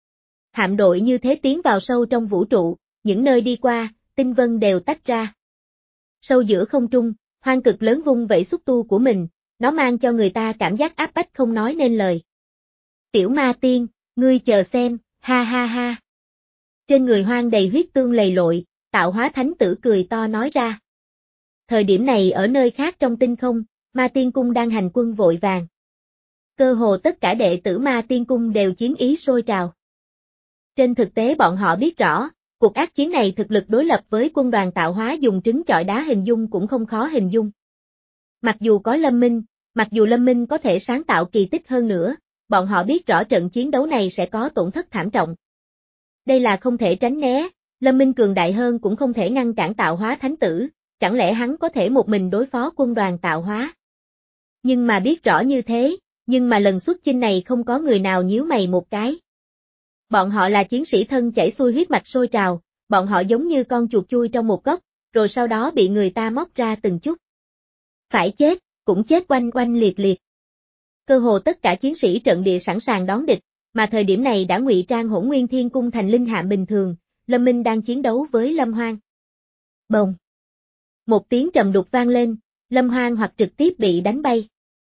Hạm đội như thế tiến vào sâu trong vũ trụ, những nơi đi qua, tinh vân đều tách ra. Sâu giữa không trung, hoang cực lớn vung vẩy xúc tu của mình, nó mang cho người ta cảm giác áp bách không nói nên lời. Tiểu ma tiên, ngươi chờ xem, ha ha ha. Trên người hoang đầy huyết tương lầy lội, tạo hóa thánh tử cười to nói ra. Thời điểm này ở nơi khác trong tinh không, ma tiên cung đang hành quân vội vàng. Cơ hồ tất cả đệ tử ma tiên cung đều chiến ý sôi trào. Trên thực tế bọn họ biết rõ, cuộc ác chiến này thực lực đối lập với quân đoàn tạo hóa dùng trứng chọi đá hình dung cũng không khó hình dung. Mặc dù có Lâm Minh, mặc dù Lâm Minh có thể sáng tạo kỳ tích hơn nữa, bọn họ biết rõ trận chiến đấu này sẽ có tổn thất thảm trọng. Đây là không thể tránh né, Lâm Minh cường đại hơn cũng không thể ngăn cản tạo hóa thánh tử, chẳng lẽ hắn có thể một mình đối phó quân đoàn tạo hóa? Nhưng mà biết rõ như thế, nhưng mà lần xuất chinh này không có người nào nhíu mày một cái. Bọn họ là chiến sĩ thân chảy xuôi huyết mạch sôi trào, bọn họ giống như con chuột chui trong một góc, rồi sau đó bị người ta móc ra từng chút. Phải chết, cũng chết oanh oanh liệt liệt. Cơ hồ tất cả chiến sĩ trận địa sẵn sàng đón địch, mà thời điểm này đã ngụy trang Hỗn Nguyên Thiên Cung thành linh hạm bình thường, Lâm Minh đang chiến đấu với Lâm Hoang. Bồng! Một tiếng trầm đục vang lên, Lâm Hoang hoặc trực tiếp bị đánh bay.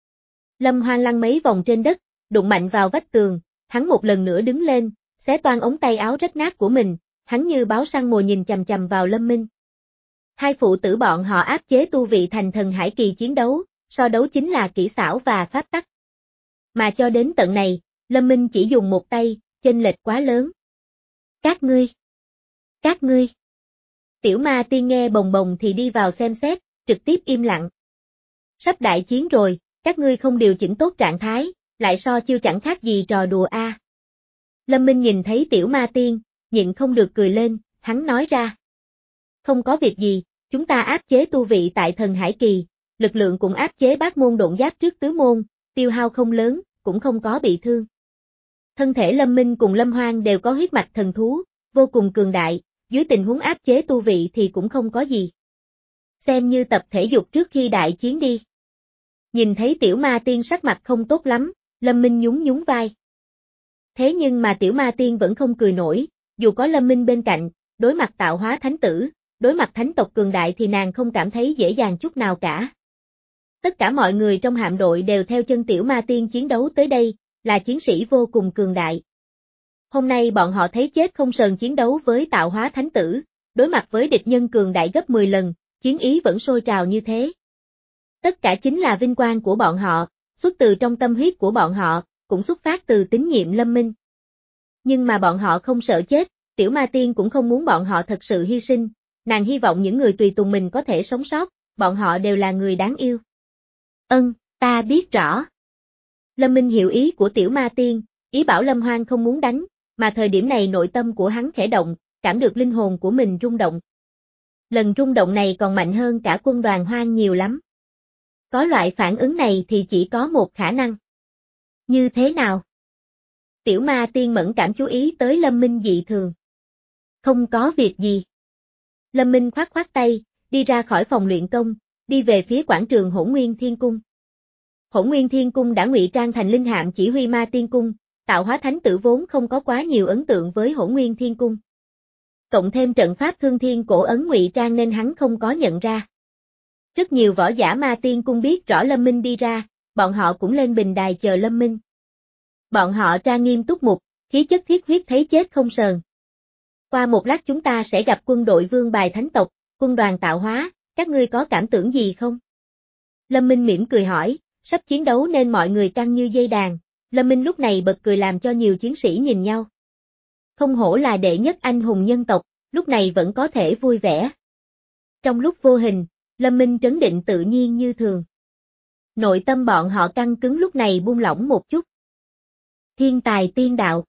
Lâm Hoang lăn mấy vòng trên đất, đụng mạnh vào vách tường, hắn một lần nữa đứng lên, xé toang ống tay áo rách nát của mình, hắn như báo săn mồi nhìn chằm chằm vào Lâm Minh. Hai phụ tử bọn họ áp chế tu vị thành thần hải kỳ chiến đấu, so đấu chính là kỹ xảo và pháp tắc. Mà cho đến tận này, Lâm Minh chỉ dùng một tay, chênh lệch quá lớn. Các ngươi! Các ngươi! Tiểu ma tiên nghe bồng bồng thì đi vào xem xét, trực tiếp im lặng. Sắp đại chiến rồi, các ngươi không điều chỉnh tốt trạng thái, lại so chiêu chẳng khác gì trò đùa a. À. Lâm Minh nhìn thấy tiểu ma tiên, nhịn không được cười lên, hắn nói ra. Không có việc gì, chúng ta áp chế tu vị tại thần hải kỳ, lực lượng cũng áp chế bát môn độn giáp trước tứ môn, tiêu hao không lớn, cũng không có bị thương. Thân thể Lâm Minh cùng Lâm Hoang đều có huyết mạch thần thú, vô cùng cường đại, dưới tình huống áp chế tu vị thì cũng không có gì. Xem như tập thể dục trước khi đại chiến đi. Nhìn thấy tiểu ma tiên sắc mặt không tốt lắm, Lâm Minh nhún nhún vai. Thế nhưng mà tiểu ma tiên vẫn không cười nổi, dù có Lâm Minh bên cạnh, đối mặt tạo hóa thánh tử, đối mặt thánh tộc cường đại thì nàng không cảm thấy dễ dàng chút nào cả. Tất cả mọi người trong hạm đội đều theo chân tiểu ma tiên chiến đấu tới đây, là chiến sĩ vô cùng cường đại. Hôm nay bọn họ thấy chết không sờn chiến đấu với tạo hóa thánh tử, đối mặt với địch nhân cường đại gấp mười lần, chiến ý vẫn sôi trào như thế. Tất cả chính là vinh quang của bọn họ, xuất từ trong tâm huyết của bọn họ, cũng xuất phát từ tín nhiệm Lâm Minh. Nhưng mà bọn họ không sợ chết, tiểu ma tiên cũng không muốn bọn họ thật sự hy sinh, nàng hy vọng những người tùy tùng mình có thể sống sót, bọn họ đều là người đáng yêu. Ân, ta biết rõ. Lâm Minh hiểu ý của tiểu ma tiên, ý bảo Lâm Hoang không muốn đánh, mà thời điểm này nội tâm của hắn khẽ động, cảm được linh hồn của mình rung động. Lần rung động này còn mạnh hơn cả quân đoàn Hoang nhiều lắm. Có loại phản ứng này thì chỉ có một khả năng. Như thế nào? Tiểu ma tiên mẫn cảm chú ý tới Lâm Minh dị thường. Không có việc gì. Lâm Minh khoát khoát tay, đi ra khỏi phòng luyện công, đi về phía quảng trường Hỗn Nguyên Thiên Cung. Hỗn Nguyên Thiên Cung đã ngụy trang thành linh hạm chỉ huy ma tiên cung, tạo hóa thánh tử vốn không có quá nhiều ấn tượng với Hỗn Nguyên Thiên Cung. Cộng thêm trận pháp thương thiên cổ ấn ngụy trang nên hắn không có nhận ra. Rất nhiều võ giả ma tiên cung biết rõ Lâm Minh đi ra, bọn họ cũng lên bình đài chờ Lâm Minh. Bọn họ trang nghiêm túc mục, khí chất thiết huyết thấy chết không sờn. Qua một lát chúng ta sẽ gặp quân đội vương bài thánh tộc, quân đoàn tạo hóa, các ngươi có cảm tưởng gì không? Lâm Minh mỉm cười hỏi, sắp chiến đấu nên mọi người căng như dây đàn, Lâm Minh lúc này bật cười làm cho nhiều chiến sĩ nhìn nhau. Không hổ là đệ nhất anh hùng nhân tộc, lúc này vẫn có thể vui vẻ. Trong lúc vô hình, Lâm Minh trấn định tự nhiên như thường. Nội tâm bọn họ căng cứng lúc này buông lỏng một chút. Thiên tài tiên đạo.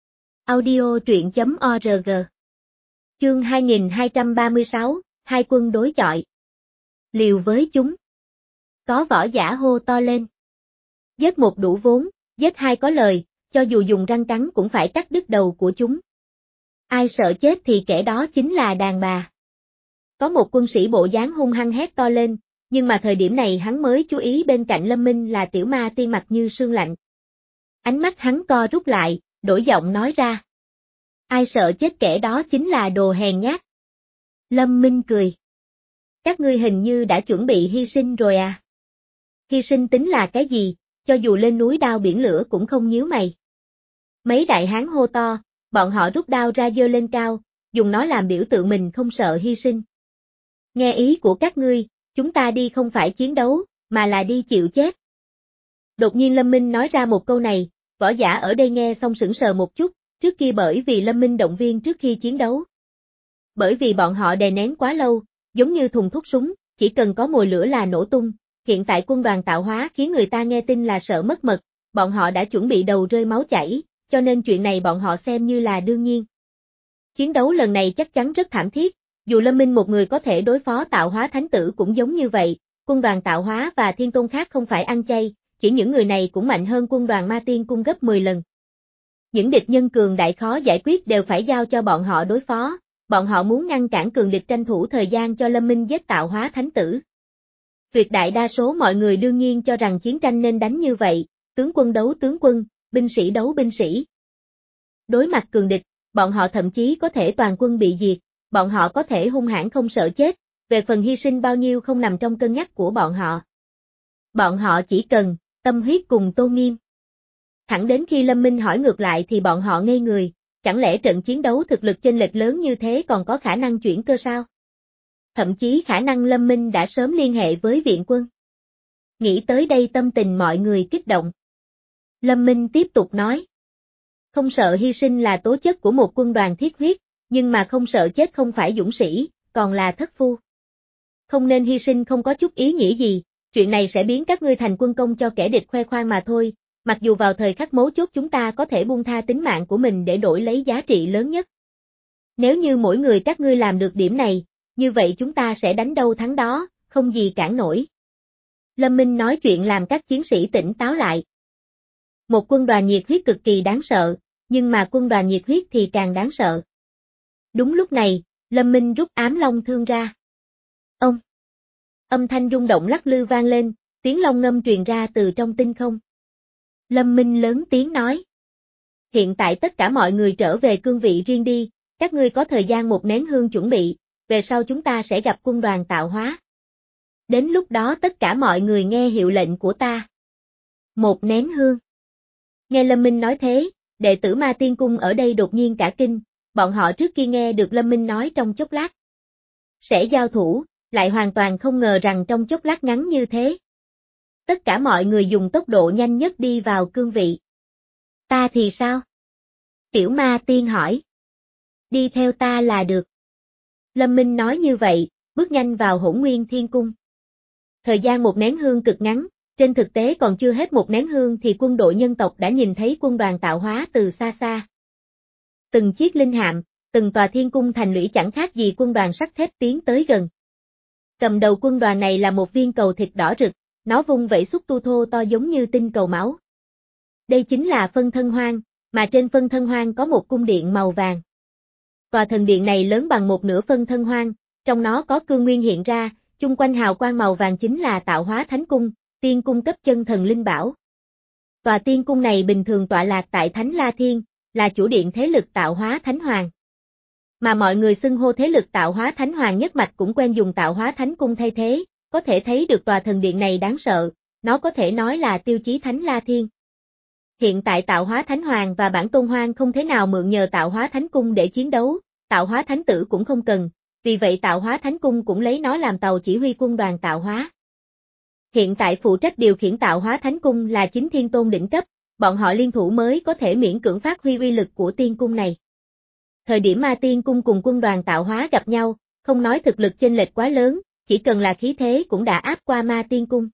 Audio truyện chấm org. Chương hai nghìn hai trăm ba mươi sáu, hai quân đối chọi. Liều với chúng. Có võ giả hô to lên. Giết một đủ vốn, giết hai có lời, cho dù dùng răng cắn cũng phải cắt đứt đầu của chúng. Ai sợ chết thì kẻ đó chính là đàn bà. Có một quân sĩ bộ dáng hung hăng hét to lên, nhưng mà thời điểm này hắn mới chú ý bên cạnh Lâm Minh là tiểu ma tiên mặt như sương lạnh. Ánh mắt hắn co rút lại, đổi giọng nói ra. Ai sợ chết kẻ đó chính là đồ hèn nhát. Lâm Minh cười. Các ngươi hình như đã chuẩn bị hy sinh rồi à? Hy sinh tính là cái gì, cho dù lên núi đao biển lửa cũng không nhíu mày. Mấy đại hán hô to, bọn họ rút đao ra giơ lên cao, dùng nó làm biểu tượng mình không sợ hy sinh. Nghe ý của các ngươi, chúng ta đi không phải chiến đấu, mà là đi chịu chết. Đột nhiên Lâm Minh nói ra một câu này, võ giả ở đây nghe xong sững sờ một chút, trước kia bởi vì Lâm Minh động viên trước khi chiến đấu. Bởi vì bọn họ đè nén quá lâu, giống như thùng thuốc súng, chỉ cần có mồi lửa là nổ tung, hiện tại quân đoàn tạo hóa khiến người ta nghe tin là sợ mất mật, bọn họ đã chuẩn bị đầu rơi máu chảy, cho nên chuyện này bọn họ xem như là đương nhiên. Chiến đấu lần này chắc chắn rất thảm thiết, dù Lâm Minh một người có thể đối phó tạo hóa thánh tử cũng giống như vậy, quân đoàn tạo hóa và thiên tôn khác không phải ăn chay, chỉ những người này cũng mạnh hơn quân đoàn ma tiên cung gấp mười lần. Những địch nhân cường đại khó giải quyết đều phải giao cho bọn họ đối phó, bọn họ muốn ngăn cản cường địch tranh thủ thời gian cho Lâm Minh giết tạo hóa thánh tử. Tuyệt đại đa số mọi người đương nhiên cho rằng chiến tranh nên đánh như vậy, tướng quân đấu tướng quân, binh sĩ đấu binh sĩ. Đối mặt cường địch, bọn họ thậm chí có thể toàn quân bị diệt, bọn họ có thể hung hãn không sợ chết, về phần hy sinh bao nhiêu không nằm trong cân nhắc của bọn họ. Bọn họ chỉ cần tâm huyết cùng tôn nghiêm. Thẳng đến khi Lâm Minh hỏi ngược lại thì bọn họ ngây người, chẳng lẽ trận chiến đấu thực lực chênh lệch lớn như thế còn có khả năng chuyển cơ sao? Thậm chí khả năng Lâm Minh đã sớm liên hệ với viện quân. Nghĩ tới đây tâm tình mọi người kích động. Lâm Minh tiếp tục nói. Không sợ hy sinh là tố chất của một quân đoàn thiết huyết, nhưng mà không sợ chết không phải dũng sĩ, còn là thất phu. Không nên hy sinh không có chút ý nghĩa gì, chuyện này sẽ biến các ngươi thành quân công cho kẻ địch khoe khoang mà thôi, mặc dù vào thời khắc mấu chốt chúng ta có thể buông tha tính mạng của mình để đổi lấy giá trị lớn nhất. Nếu như mỗi người các ngươi làm được điểm này, như vậy chúng ta sẽ đánh đâu thắng đó, không gì cản nổi. Lâm Minh nói chuyện làm các chiến sĩ tỉnh táo lại. Một quân đoàn nhiệt huyết cực kỳ đáng sợ, nhưng mà quân đoàn nhiệt huyết thì càng đáng sợ. Đúng lúc này, Lâm Minh rút ám long thương ra. Ông! Âm thanh rung động lắc lư vang lên, tiếng long ngâm truyền ra từ trong tinh không. Lâm Minh lớn tiếng nói. Hiện tại tất cả mọi người trở về cương vị riêng đi, các ngươi có thời gian một nén hương chuẩn bị, về sau chúng ta sẽ gặp quân đoàn tạo hóa. Đến lúc đó tất cả mọi người nghe hiệu lệnh của ta. Một nén hương. Nghe Lâm Minh nói thế, đệ tử Ma Tiên Cung ở đây đột nhiên cả kinh, bọn họ trước kia nghe được Lâm Minh nói trong chốc lát. Sẽ giao thủ, lại hoàn toàn không ngờ rằng trong chốc lát ngắn như thế. Tất cả mọi người dùng tốc độ nhanh nhất đi vào cương vị. Ta thì sao? Tiểu Ma Tiên hỏi. Đi theo ta là được. Lâm Minh nói như vậy, bước nhanh vào Hỗn Nguyên Thiên Cung. Thời gian một nén hương cực ngắn, trên thực tế còn chưa hết một nén hương thì quân đội nhân tộc đã nhìn thấy quân đoàn tạo hóa từ xa xa. Từng chiếc linh hạm, từng tòa thiên cung thành lũy chẳng khác gì quân đoàn sắt thép tiến tới gần. Cầm đầu quân đoàn này là một viên cầu thịt đỏ rực, nó vung vẩy xúc tu thô to giống như tinh cầu máu. Đây chính là phân thân hoang, mà trên phân thân hoang có một cung điện màu vàng. Tòa thần điện này lớn bằng một nửa phân thân hoang, trong nó có cương nguyên hiện ra, chung quanh hào quang màu vàng chính là tạo hóa thánh cung, tiên cung cấp chân thần linh bảo. Tòa tiên cung này bình thường tọa lạc tại Thánh La Thiên, là chủ điện thế lực tạo hóa thánh hoàng. Mà mọi người xưng hô thế lực tạo hóa thánh hoàng nhất mạch cũng quen dùng tạo hóa thánh cung thay thế, có thể thấy được tòa thần điện này đáng sợ, nó có thể nói là tiêu chí Thánh La Thiên. Hiện tại tạo hóa thánh hoàng và bản tôn hoang không thể nào mượn nhờ tạo hóa thánh cung để chiến đấu, tạo hóa thánh tử cũng không cần, vì vậy tạo hóa thánh cung cũng lấy nó làm tàu chỉ huy quân đoàn tạo hóa. Hiện tại phụ trách điều khiển tạo hóa thánh cung là chính thiên tôn đỉnh cấp, bọn họ liên thủ mới có thể miễn cưỡng phát huy uy lực của tiên cung này. Thời điểm Ma Tiên Cung cùng quân đoàn tạo hóa gặp nhau, không nói thực lực chênh lệch quá lớn, chỉ cần là khí thế cũng đã áp qua Ma Tiên Cung.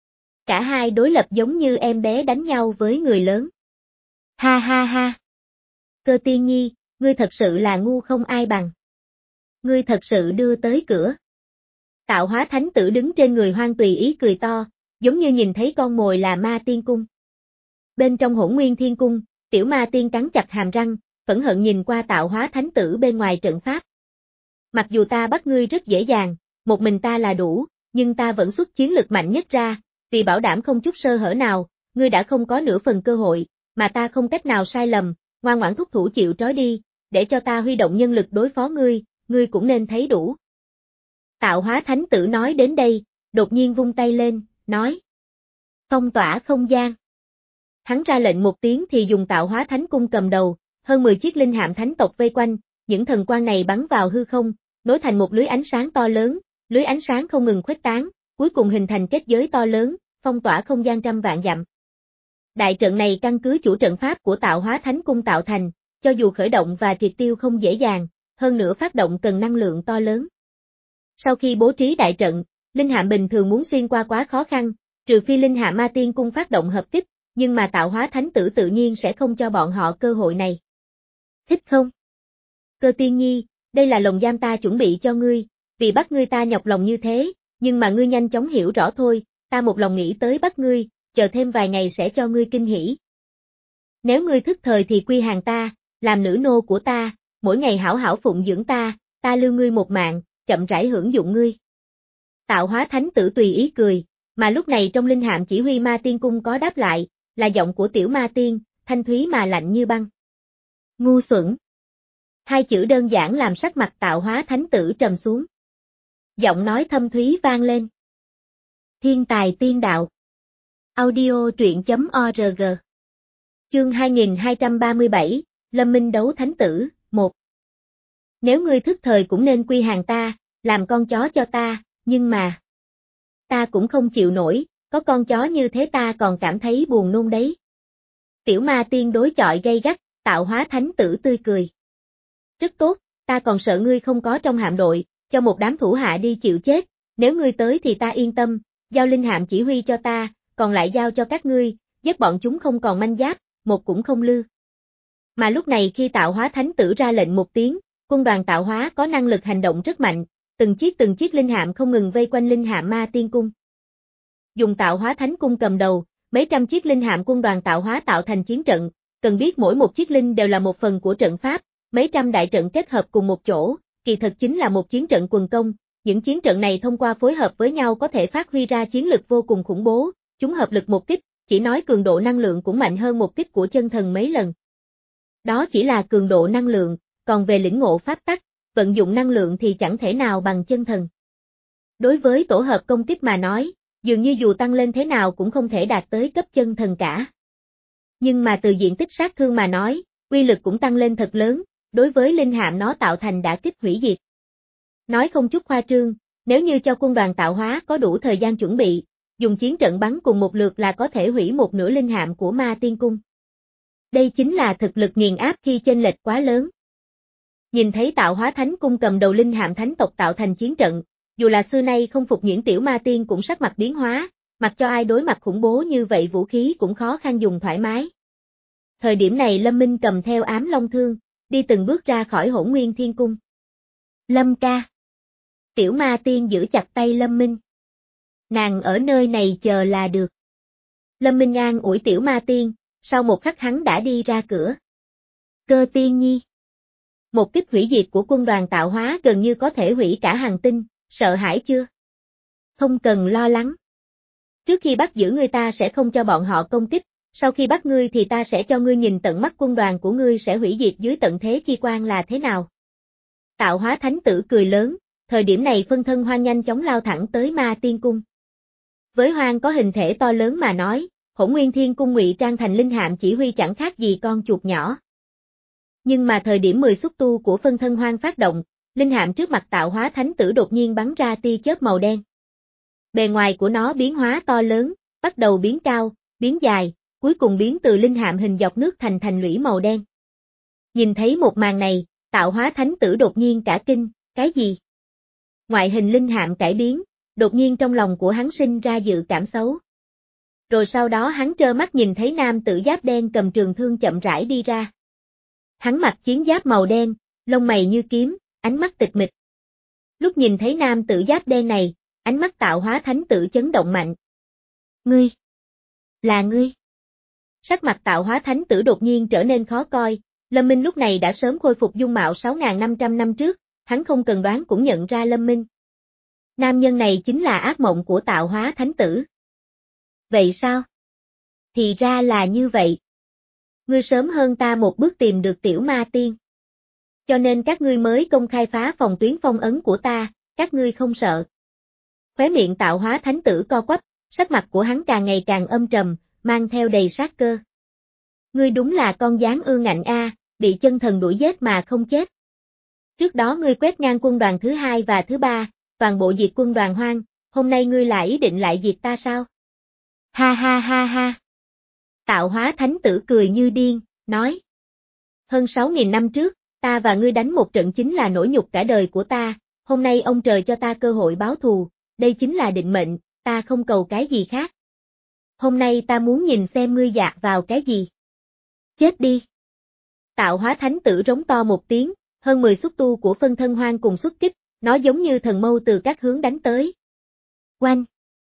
Cả hai đối lập giống như em bé đánh nhau với người lớn. Ha ha ha! Cơ Tiên Nhi, ngươi thật sự là ngu không ai bằng. Ngươi thật sự đưa tới cửa. Tạo hóa thánh tử đứng trên người hoang tùy ý cười to, giống như nhìn thấy con mồi là Ma Tiên Cung. Bên trong Hỗn Nguyên Thiên Cung, tiểu Ma Tiên cắn chặt hàm răng, phẫn hận nhìn qua tạo hóa thánh tử bên ngoài trận pháp. Mặc dù ta bắt ngươi rất dễ dàng, một mình ta là đủ, nhưng ta vẫn xuất chiến lực mạnh nhất ra, vì bảo đảm không chút sơ hở nào, ngươi đã không có nửa phần cơ hội, mà ta không cách nào sai lầm, ngoan ngoãn thúc thủ chịu trói đi, để cho ta huy động nhân lực đối phó ngươi, ngươi cũng nên thấy đủ. Tạo hóa thánh tử nói đến đây, đột nhiên vung tay lên, nói. Phong tỏa không gian. Hắn ra lệnh một tiếng thì dùng tạo hóa thánh cung cầm đầu, hơn mười chiếc linh hạm thánh tộc vây quanh, những thần quang này bắn vào hư không, nối thành một lưới ánh sáng to lớn, lưới ánh sáng không ngừng khuếch tán, cuối cùng hình thành kết giới to lớn, phong tỏa không gian trăm vạn dặm. Đại trận này căn cứ chủ trận pháp của tạo hóa thánh cung tạo thành, cho dù khởi động và triệt tiêu không dễ dàng, hơn nữa phát động cần năng lượng to lớn. Sau khi bố trí đại trận, linh hạm bình thường muốn xuyên qua quá khó khăn, trừ phi linh hạm ma tiên cung phát động hợp kích, nhưng mà tạo hóa thánh tử tự nhiên sẽ không cho bọn họ cơ hội này. Thích không? Cơ tiên nhi, đây là lồng giam ta chuẩn bị cho ngươi, vì bắt ngươi ta nhọc lòng như thế, nhưng mà ngươi nhanh chóng hiểu rõ thôi, ta một lòng nghĩ tới bắt ngươi, chờ thêm vài ngày sẽ cho ngươi kinh hỉ. Nếu ngươi thức thời thì quy hàng ta, làm nữ nô của ta, mỗi ngày hảo hảo phụng dưỡng ta, ta lưu ngươi một mạng, chậm rãi hưởng dụng ngươi. Tạo hóa thánh tử tùy ý cười, mà lúc này trong linh hạm chỉ huy ma tiên cung có đáp lại, là giọng của tiểu ma tiên, thanh thúy mà lạnh như băng. Ngu xuẩn. Hai chữ đơn giản làm sắc mặt tạo hóa thánh tử trầm xuống. Giọng nói thâm thúy vang lên. Thiên tài tiên đạo. Audio truyện chấm org. Chương hai nghìn hai trăm ba mươi bảy, Lâm Minh đấu thánh tử, một. Nếu ngươi thức thời cũng nên quy hàng ta, làm con chó cho ta, nhưng mà... Ta cũng không chịu nổi, có con chó như thế ta còn cảm thấy buồn nôn đấy. Tiểu ma tiên đối chọi gay gắt, tạo hóa thánh tử tươi cười. Rất tốt, ta còn sợ ngươi không có trong hạm đội, cho một đám thủ hạ đi chịu chết, nếu ngươi tới thì ta yên tâm, giao linh hạm chỉ huy cho ta, còn lại giao cho các ngươi, giết bọn chúng không còn manh giáp, một cũng không lư. Mà lúc này khi tạo hóa thánh tử ra lệnh một tiếng, quân đoàn tạo hóa có năng lực hành động rất mạnh, từng chiếc từng chiếc linh hạm không ngừng vây quanh linh hạm ma tiên cung. Dùng tạo hóa thánh cung cầm đầu, mấy trăm chiếc linh hạm quân đoàn tạo hóa tạo thành chiến trận, cần biết mỗi một chiếc linh đều là một phần của trận pháp, mấy trăm đại trận kết hợp cùng một chỗ, kỳ thực chính là một chiến trận quần công, những chiến trận này thông qua phối hợp với nhau có thể phát huy ra chiến lực vô cùng khủng bố, chúng hợp lực một kích, chỉ nói cường độ năng lượng cũng mạnh hơn một kích của chân thần mấy lần. Đó chỉ là cường độ năng lượng, còn về lĩnh ngộ pháp tắc, vận dụng năng lượng thì chẳng thể nào bằng chân thần. Đối với tổ hợp công kích mà nói, dường như dù tăng lên thế nào cũng không thể đạt tới cấp chân thần cả. Nhưng mà từ diện tích sát thương mà nói, uy lực cũng tăng lên thật lớn, đối với linh hạm nó tạo thành đả kích hủy diệt. Nói không chút khoa trương, nếu như cho quân đoàn tạo hóa có đủ thời gian chuẩn bị, dùng chiến trận bắn cùng một lượt là có thể hủy một nửa linh hạm của ma tiên cung. Đây chính là thực lực nghiền áp khi chênh lệch quá lớn. Nhìn thấy tạo hóa thánh cung cầm đầu linh hạm thánh tộc tạo thành chiến trận, dù là xưa nay không phục nhuyễn tiểu ma tiên cũng sắc mặt biến hóa, mặc cho ai đối mặt khủng bố như vậy vũ khí cũng khó khăn dùng thoải mái. Thời điểm này Lâm Minh cầm theo ám long thương, đi từng bước ra khỏi Hỗn Nguyên Thiên Cung. Lâm ca. Tiểu ma tiên giữ chặt tay Lâm Minh. Nàng ở nơi này chờ là được. Lâm Minh an ủi tiểu ma tiên, sau một khắc hắn đã đi ra cửa. Cơ tiên nhi. Một kích hủy diệt của quân đoàn tạo hóa gần như có thể hủy cả hành tinh, sợ hãi chưa? Không cần lo lắng. Trước khi bắt giữ ngươi ta sẽ không cho bọn họ công kích, sau khi bắt ngươi thì ta sẽ cho ngươi nhìn tận mắt quân đoàn của ngươi sẽ hủy diệt dưới tận thế chi quan là thế nào. Tạo hóa thánh tử cười lớn, thời điểm này phân thân Hoang nhanh chóng lao thẳng tới ma tiên cung. Với Hoang có hình thể to lớn mà nói, Hỗn Nguyên Thiên Cung ngụy trang thành linh hạm chỉ huy chẳng khác gì con chuột nhỏ. Nhưng mà thời điểm mười xúc tu của phân thân Hoang phát động, linh hạm trước mặt tạo hóa thánh tử đột nhiên bắn ra tia chớp màu đen. Bề ngoài của nó biến hóa to lớn, bắt đầu biến cao, biến dài, cuối cùng biến từ linh hạm hình dọc nước thành thành lũy màu đen. Nhìn thấy một màn này, tạo hóa thánh tử đột nhiên cả kinh, cái gì? Ngoại hình linh hạm cải biến, đột nhiên trong lòng của hắn sinh ra dự cảm xấu. Rồi sau đó hắn trơ mắt nhìn thấy nam tử giáp đen cầm trường thương chậm rãi đi ra. Hắn mặc chiến giáp màu đen, lông mày như kiếm, ánh mắt tịch mịch. Lúc nhìn thấy nam tử giáp đen này, ánh mắt tạo hóa thánh tử chấn động mạnh. Ngươi! Là ngươi! Sắc mặt tạo hóa thánh tử đột nhiên trở nên khó coi, Lâm Minh lúc này đã sớm khôi phục dung mạo sáu nghìn năm trăm năm trước, hắn không cần đoán cũng nhận ra Lâm Minh. Nam nhân này chính là ác mộng của tạo hóa thánh tử. Vậy sao? Thì ra là như vậy. Ngươi sớm hơn ta một bước tìm được tiểu ma tiên. Cho nên các ngươi mới công khai phá phòng tuyến phong ấn của ta, các ngươi không sợ. Khóe miệng tạo hóa thánh tử co quắp, sắc mặt của hắn càng ngày càng âm trầm, mang theo đầy sát cơ. Ngươi đúng là con gián ương ngạnh a, bị chân thần đuổi giết mà không chết. Trước đó ngươi quét ngang quân đoàn thứ hai và thứ ba, toàn bộ diệt quân đoàn Hoang, hôm nay ngươi lại ý định lại diệt ta sao? Ha ha ha ha. Tạo hóa thánh tử cười như điên, nói. hơn sáu nghìn năm trước, ta và ngươi đánh một trận chính là nỗi nhục cả đời của ta, hôm nay ông trời cho ta cơ hội báo thù, đây chính là định mệnh, ta không cầu cái gì khác. Hôm nay ta muốn nhìn xem ngươi dạt vào cái gì. Chết đi. Tạo Hóa Thánh Tử rống to một tiếng, hơn mười xúc tu của phân thân hoang cùng xuất kích, nó giống như thần mâu từ các hướng đánh tới. Oanh!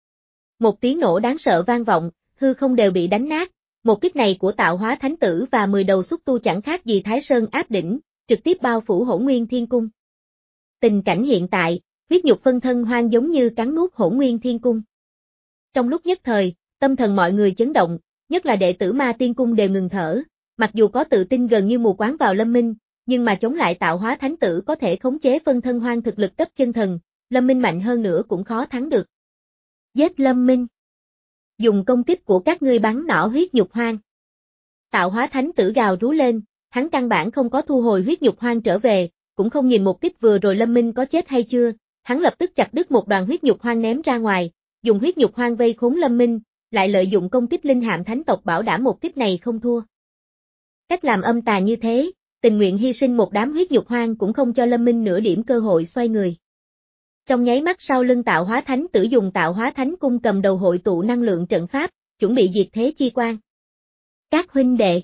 Một tiếng nổ đáng sợ vang vọng, hư không đều bị đánh nát, một kích này của Tạo Hóa Thánh Tử và mười đầu xúc tu chẳng khác gì Thái Sơn áp đỉnh, trực tiếp bao phủ Hỗn Nguyên Thiên Cung. Tình cảnh hiện tại, huyết nhục phân thân hoang giống như cắn nuốt Hỗn Nguyên Thiên Cung. Trong lúc nhất thời, tâm thần mọi người chấn động, nhất là đệ tử Ma Tiên Cung đều ngừng thở, mặc dù có tự tin gần như mù quáng vào Lâm Minh, nhưng mà chống lại Tạo Hóa Thánh Tử có thể khống chế phân thân hoang thực lực cấp chân thần, Lâm Minh mạnh hơn nữa cũng khó thắng được. Giết Lâm Minh. Dùng công kích của các ngươi bắn nỏ huyết nhục hoang. Tạo Hóa Thánh Tử gào rú lên, hắn căn bản không có thu hồi huyết nhục hoang trở về, cũng không nhìn một kích vừa rồi Lâm Minh có chết hay chưa, hắn lập tức chặt đứt một đoàn huyết nhục hoang ném ra ngoài, dùng huyết nhục hoang vây khốn Lâm Minh, lại lợi dụng công kích linh hạm thánh tộc bảo đảm một kích này không thua. Cách làm âm tà như thế, tình nguyện hy sinh một đám huyết nhục hoang cũng không cho Lâm Minh nửa điểm cơ hội xoay người. Trong nháy mắt sau lưng Tạo Hóa Thánh Tử dùng Tạo Hóa Thánh Cung cầm đầu hội tụ năng lượng trận pháp, chuẩn bị diệt thế chi quan. Các huynh đệ,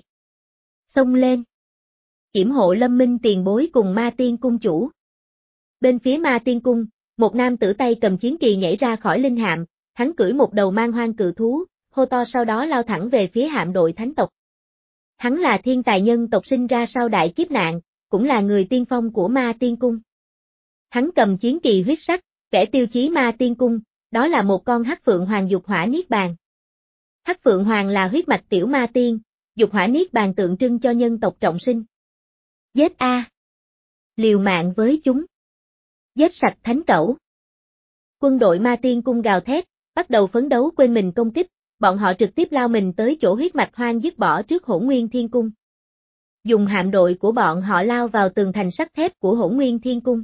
xông lên. Kiểm hộ Lâm Minh tiền bối cùng Ma Tiên Cung chủ. Bên phía Ma Tiên Cung, một nam tử tay cầm chiến kỳ nhảy ra khỏi linh hạm, hắn cưỡi một đầu mang hoang cự thú, hô to sau đó lao thẳng về phía hạm đội thánh tộc. Hắn là thiên tài nhân tộc sinh ra sau đại kiếp nạn, cũng là người tiên phong của Ma Tiên Cung. Hắn cầm chiến kỳ huyết sắc, kẻ tiêu chí Ma Tiên Cung, đó là một con hắc phượng hoàng dục hỏa niết bàn. Hắc phượng hoàng là huyết mạch tiểu ma tiên, dục hỏa niết bàn tượng trưng cho nhân tộc trọng sinh. Giết a! Liều mạng với chúng. Giết sạch thánh cẩu. Quân đội Ma Tiên Cung gào thét, bắt đầu phấn đấu quên mình công kích, bọn họ trực tiếp lao mình tới chỗ huyết mạch hoang dứt bỏ trước Hỗn Nguyên Thiên Cung. Dùng hạm đội của bọn họ lao vào tường thành sắt thép của Hỗn Nguyên Thiên Cung.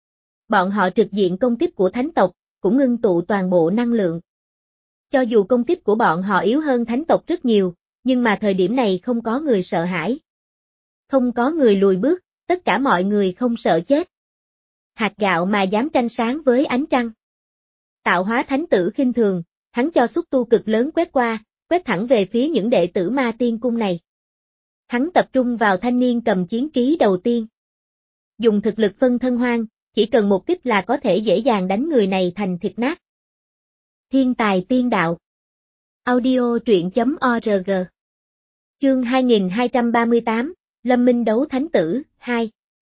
Bọn họ trực diện công kích của thánh tộc, cũng ngưng tụ toàn bộ năng lượng. Cho dù công kích của bọn họ yếu hơn thánh tộc rất nhiều, nhưng mà thời điểm này không có người sợ hãi. Không có người lùi bước, tất cả mọi người không sợ chết. Hạt gạo mà dám tranh sáng với ánh trăng. Tạo Hóa Thánh Tử khinh thường, hắn cho xúc tu cực lớn quét qua, quét thẳng về phía những đệ tử Ma Tiên Cung này. Hắn tập trung vào thanh niên cầm chiến ký đầu tiên. Dùng thực lực phân thân hoang, chỉ cần một kích là có thể dễ dàng đánh người này thành thịt nát. Thiên tài tiên đạo. Audio truyện chấm org. Chương hai nghìn hai trăm ba mươi tám, Lâm Minh đấu thánh tử, hai.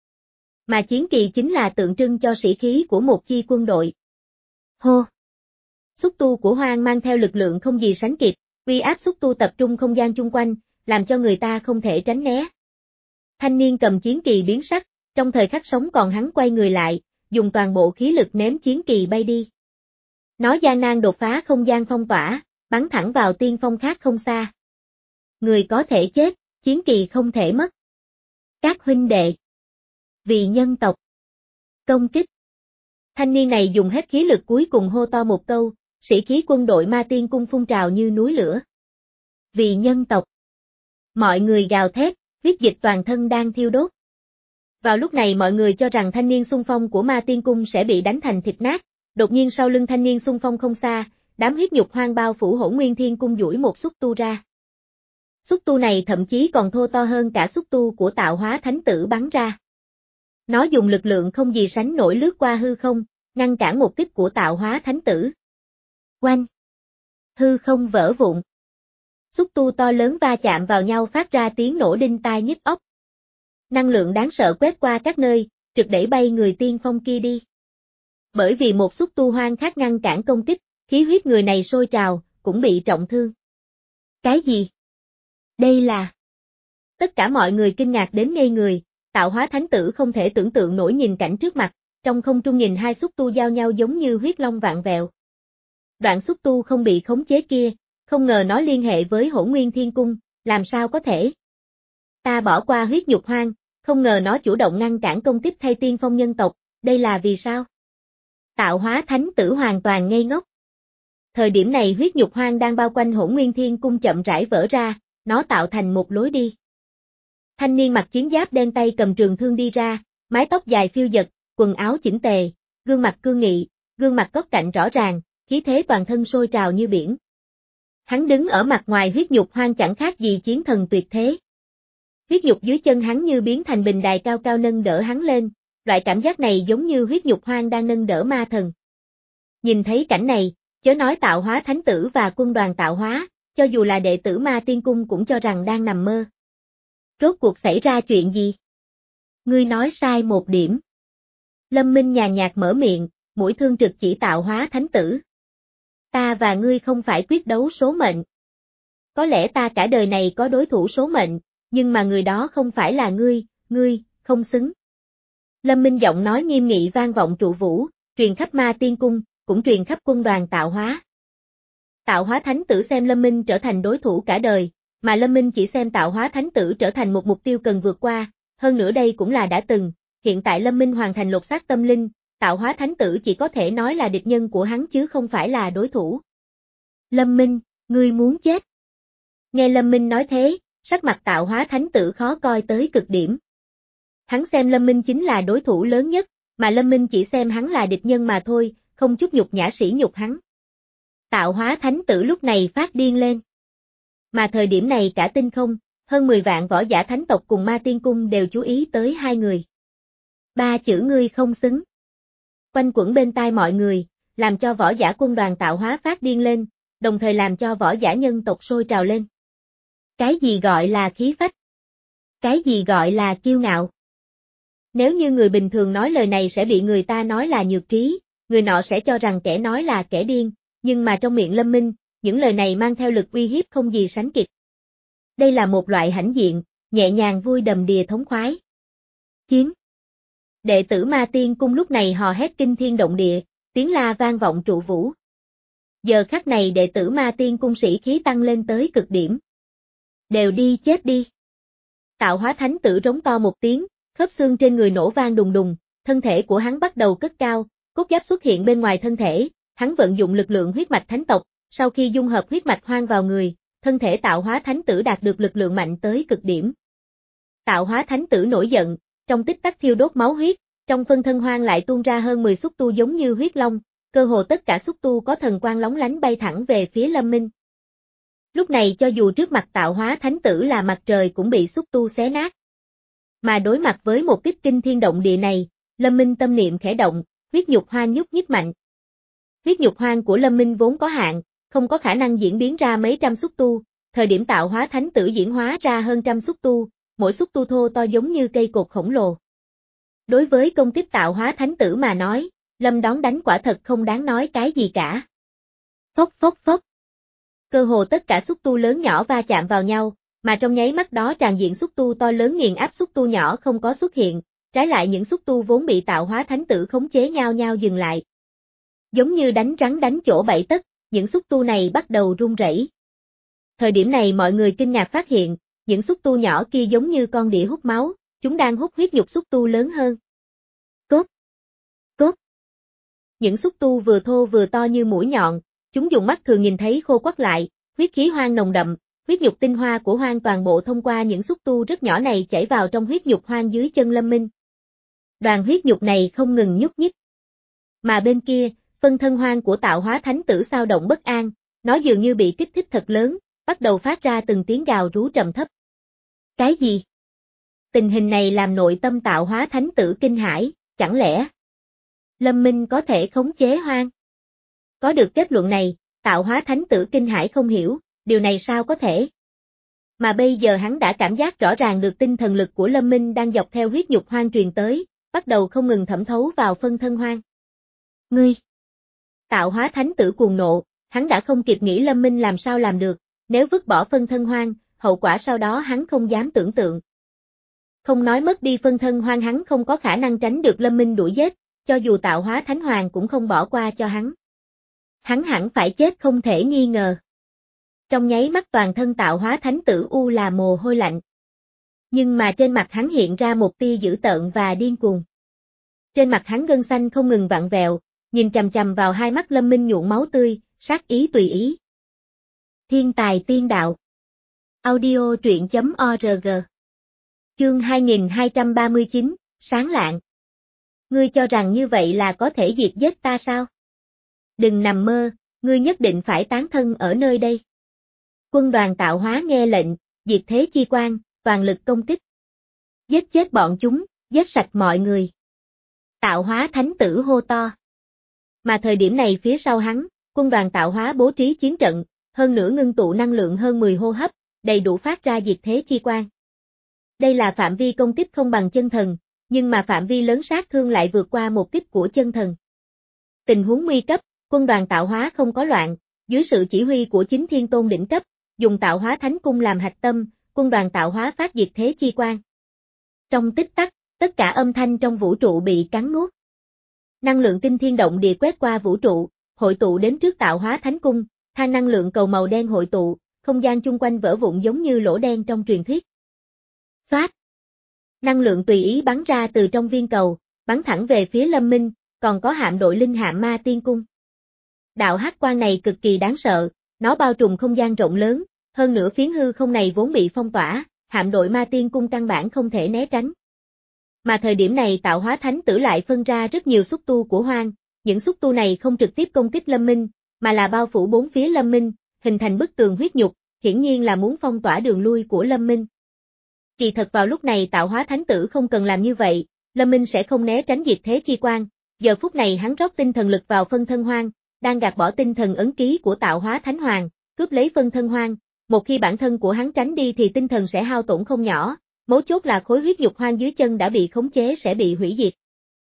Mà chiến kỳ chính là tượng trưng cho sĩ khí của một chi quân đội. Hô! Xúc tu của hoang mang theo lực lượng không gì sánh kịp, uy áp xúc tu tập trung không gian chung quanh, làm cho người ta không thể tránh né. Thanh niên cầm chiến kỳ biến sắc, trong thời khắc sống còn hắn quay người lại, dùng toàn bộ khí lực ném chiến kỳ bay đi. Nó gian nan đột phá không gian phong tỏa, bắn thẳng vào tiên phong khác không xa. Người có thể chết, chiến kỳ không thể mất. Các huynh đệ. Vì nhân tộc. Công kích. Thanh niên này dùng hết khí lực cuối cùng hô to một câu, sĩ khí quân đội Ma Tiên Cung phun trào như núi lửa. Vì nhân tộc. Mọi người gào thét, huyết dịch toàn thân đang thiêu đốt. Vào lúc này mọi người cho rằng thanh niên xung phong của Ma Tiên Cung sẽ bị đánh thành thịt nát, đột nhiên sau lưng thanh niên xung phong không xa, đám huyết nhục hoang bao phủ Hỗn Nguyên Thiên Cung duỗi một xúc tu ra. Xúc tu này thậm chí còn thô to hơn cả xúc tu của Tạo Hóa Thánh Tử bắn ra. Nó dùng lực lượng không gì sánh nổi lướt qua hư không, ngăn cản một kích của Tạo Hóa Thánh Tử. Oanh! Hư không vỡ vụn. Xúc tu to lớn va chạm vào nhau phát ra tiếng nổ đinh tai nhức óc. Năng lượng đáng sợ quét qua các nơi, trực đẩy bay người tiên phong kia đi. Bởi vì một xúc tu hoang khác ngăn cản công kích, khí huyết người này sôi trào, cũng bị trọng thương. Cái gì? Đây là... Tất cả mọi người kinh ngạc đến ngây người, Tạo Hóa Thánh Tử không thể tưởng tượng nổi nhìn cảnh trước mặt, trong không trung nhìn hai xúc tu giao nhau giống như huyết long vạn vẹo. Đoạn xúc tu không bị khống chế kia, không ngờ nó liên hệ với Hỗn Nguyên Thiên Cung, làm sao có thể? Ta bỏ qua huyết nhục hoang, không ngờ nó chủ động ngăn cản công kích thay tiên phong nhân tộc, đây là vì sao? Tạo Hóa Thánh Tử hoàn toàn ngây ngốc. Thời điểm này huyết nhục hoang đang bao quanh Hỗn Nguyên Thiên Cung chậm rãi vỡ ra, nó tạo thành một lối đi. Thanh niên mặc chiến giáp đen tay cầm trường thương đi ra, mái tóc dài phiêu dật, quần áo chỉnh tề, gương mặt cương nghị, gương mặt góc cạnh rõ ràng, khí thế toàn thân sôi trào như biển. Hắn đứng ở mặt ngoài huyết nhục hoang chẳng khác gì chiến thần tuyệt thế. Huyết nhục dưới chân hắn như biến thành bình đài cao cao nâng đỡ hắn lên, loại cảm giác này giống như huyết nhục hoang đang nâng đỡ ma thần. Nhìn thấy cảnh này, chớ nói tạo hóa thánh tử và quân đoàn tạo hóa, cho dù là đệ tử ma tiên cung cũng cho rằng đang nằm mơ. Rốt cuộc xảy ra chuyện gì? Ngươi nói sai một điểm. Lâm Minh nhàn nhạt mở miệng, mũi thương trực chỉ tạo hóa thánh tử. Ta và ngươi không phải quyết đấu số mệnh. Có lẽ ta cả đời này có đối thủ số mệnh, nhưng mà người đó không phải là ngươi, ngươi, không xứng. Lâm Minh giọng nói nghiêm nghị vang vọng trụ vũ, truyền khắp ma tiên cung, cũng truyền khắp quân đoàn tạo hóa. Tạo hóa thánh tử xem Lâm Minh trở thành đối thủ cả đời, mà Lâm Minh chỉ xem tạo hóa thánh tử trở thành một mục tiêu cần vượt qua, hơn nữa đây cũng là đã từng, hiện tại Lâm Minh hoàn thành lột xác tâm linh, tạo hóa thánh tử chỉ có thể nói là địch nhân của hắn chứ không phải là đối thủ. Lâm Minh, ngươi muốn chết. Nghe Lâm Minh nói thế, sắc mặt tạo hóa thánh tử khó coi tới cực điểm. Hắn xem Lâm Minh chính là đối thủ lớn nhất, mà Lâm Minh chỉ xem hắn là địch nhân mà thôi, không chút nhục nhã sỉ nhục hắn. Tạo hóa thánh tử lúc này phát điên lên. Mà thời điểm này cả tinh không, hơn mười vạn võ giả thánh tộc cùng ma tiên cung đều chú ý tới hai người. Ba chữ ngươi không xứng. Quanh quẩn bên tai mọi người, làm cho võ giả quân đoàn tạo hóa phát điên lên, đồng thời làm cho võ giả nhân tộc sôi trào lên. Cái gì gọi là khí phách? Cái gì gọi là kiêu ngạo? Nếu như người bình thường nói lời này sẽ bị người ta nói là nhược trí, người nọ sẽ cho rằng kẻ nói là kẻ điên, nhưng mà trong miệng Lâm Minh, những lời này mang theo lực uy hiếp không gì sánh kịp. Đây là một loại hãnh diện, nhẹ nhàng vui đầm đìa thống khoái. Chiến. Đệ tử ma tiên cung lúc này hò hét kinh thiên động địa, tiếng la vang vọng trụ vũ. Giờ khắc này đệ tử ma tiên cung sĩ khí tăng lên tới cực điểm. Đều đi chết đi. Tạo hóa thánh tử rống to một tiếng, khớp xương trên người nổ vang đùng đùng, thân thể của hắn bắt đầu cất cao, cốt giáp xuất hiện bên ngoài thân thể, hắn vận dụng lực lượng huyết mạch thánh tộc, sau khi dung hợp huyết mạch hoang vào người, thân thể tạo hóa thánh tử đạt được lực lượng mạnh tới cực điểm. Tạo hóa thánh tử nổi giận, trong tích tắc thiêu đốt máu huyết, trong phân thân hoang lại tuôn ra hơn mười xúc tu giống như huyết long, cơ hồ tất cả xúc tu có thần quang lóng lánh bay thẳng về phía Lâm Minh. Lúc này cho dù trước mặt tạo hóa thánh tử là mặt trời cũng bị xúc tu xé nát. Mà đối mặt với một kích kinh thiên động địa này, Lâm Minh tâm niệm khẽ động, huyết nhục hoang nhúc nhích mạnh. Huyết nhục hoang của Lâm Minh vốn có hạn, không có khả năng diễn biến ra mấy trăm xúc tu, thời điểm tạo hóa thánh tử diễn hóa ra hơn trăm xúc tu, mỗi xúc tu thô to giống như cây cột khổng lồ. Đối với công kích tạo hóa thánh tử mà nói, Lâm đón đánh quả thật không đáng nói cái gì cả. Phốc phốc phốc. Cơ hồ tất cả xúc tu lớn nhỏ va chạm vào nhau, mà trong nháy mắt đó tràn diện xúc tu to lớn nghiền áp xúc tu nhỏ không có xuất hiện, trái lại những xúc tu vốn bị tạo hóa thánh tử khống chế nhau nhau dừng lại. Giống như đánh rắn đánh chỗ bảy tấc, những xúc tu này bắt đầu rung rẩy. Thời điểm này mọi người kinh ngạc phát hiện, những xúc tu nhỏ kia giống như con đĩa hút máu, chúng đang hút huyết nhục xúc tu lớn hơn. Cốt! Cốt! Những xúc tu vừa thô vừa to như mũi nhọn, chúng dùng mắt thường nhìn thấy khô quắt lại, huyết khí hoang nồng đậm, huyết nhục tinh hoa của hoang toàn bộ thông qua những xúc tu rất nhỏ này chảy vào trong huyết nhục hoang dưới chân Lâm Minh. Đoàn huyết nhục này không ngừng nhúc nhích. Mà bên kia, phân thân hoang của tạo hóa thánh tử xao động bất an, nó dường như bị kích thích thật lớn, bắt đầu phát ra từng tiếng gào rú trầm thấp. Cái gì? Tình hình này làm nội tâm tạo hóa thánh tử kinh hãi, chẳng lẽ Lâm Minh có thể khống chế hoang? Có được kết luận này, tạo hóa thánh tử kinh hãi không hiểu, điều này sao có thể? Mà bây giờ hắn đã cảm giác rõ ràng được tinh thần lực của Lâm Minh đang dọc theo huyết nhục hoang truyền tới, bắt đầu không ngừng thẩm thấu vào phân thân hoang. Ngươi! Tạo hóa thánh tử cuồng nộ, hắn đã không kịp nghĩ Lâm Minh làm sao làm được, nếu vứt bỏ phân thân hoang, hậu quả sau đó hắn không dám tưởng tượng. Không nói mất đi phân thân hoang hắn không có khả năng tránh được Lâm Minh đuổi giết, cho dù tạo hóa thánh hoàng cũng không bỏ qua cho hắn. Hắn hẳn phải chết không thể nghi ngờ. Trong nháy mắt toàn thân tạo hóa thánh tử u là mồ hôi lạnh. Nhưng mà trên mặt hắn hiện ra một tia dữ tợn và điên cuồng. Trên mặt hắn gân xanh không ngừng vặn vẹo, nhìn chằm chằm vào hai mắt Lâm Minh nhuộm máu tươi, sát ý tùy ý. Thiên tài tiên đạo. Audio truyện chấm org. Chương hai nghìn hai trăm ba mươi chín, sáng lạng. Ngươi cho rằng như vậy là có thể diệt giết ta sao? Đừng nằm mơ, ngươi nhất định phải tán thân ở nơi đây. Quân đoàn Tạo Hóa nghe lệnh, diệt thế chi quan, toàn lực công kích. Giết chết bọn chúng, giết sạch mọi người. Tạo Hóa Thánh Tử hô to. Mà thời điểm này phía sau hắn, quân đoàn Tạo Hóa bố trí chiến trận, hơn nữa ngưng tụ năng lượng hơn mười hô hấp, đầy đủ phát ra diệt thế chi quan. Đây là phạm vi công kích không bằng chân thần, nhưng mà phạm vi lớn sát thương lại vượt qua một kích của chân thần. Tình huống nguy cấp, quân đoàn Tạo Hóa không có loạn, dưới sự chỉ huy của chính thiên tôn đỉnh cấp, dùng Tạo Hóa Thánh Cung làm hạch tâm, quân đoàn Tạo Hóa phát diệt thế chi quan. Trong tích tắc, tất cả âm thanh trong vũ trụ bị cắn nuốt. Năng lượng kinh thiên động địa quét qua vũ trụ, hội tụ đến trước Tạo Hóa Thánh Cung, than năng lượng cầu màu đen hội tụ, không gian chung quanh vỡ vụn giống như lỗ đen trong truyền thuyết. Xoát! Năng lượng tùy ý bắn ra từ trong viên cầu, bắn thẳng về phía Lâm Minh, còn có hạm đội linh hạm Ma Tiên Cung. Đạo hắc quang này cực kỳ đáng sợ, nó bao trùm không gian rộng lớn, hơn nữa phiến hư không này vốn bị phong tỏa, hạm đội Ma Tiên Cung căn bản không thể né tránh. Mà thời điểm này Tạo Hóa Thánh Tử lại phân ra rất nhiều xúc tu của hoang, những xúc tu này không trực tiếp công kích Lâm Minh, mà là bao phủ bốn phía Lâm Minh, hình thành bức tường huyết nhục, hiển nhiên là muốn phong tỏa đường lui của Lâm Minh. Kỳ thật vào lúc này Tạo Hóa Thánh Tử không cần làm như vậy, Lâm Minh sẽ không né tránh diệt thế chi quan, giờ phút này hắn rót tinh thần lực vào phân thân hoang, đang gạt bỏ tinh thần ấn ký của Tạo Hóa Thánh Hoàng, cướp lấy phân thân hoang, một khi bản thân của hắn tránh đi thì tinh thần sẽ hao tổn không nhỏ, mấu chốt là khối huyết nhục hoang dưới chân đã bị khống chế sẽ bị hủy diệt.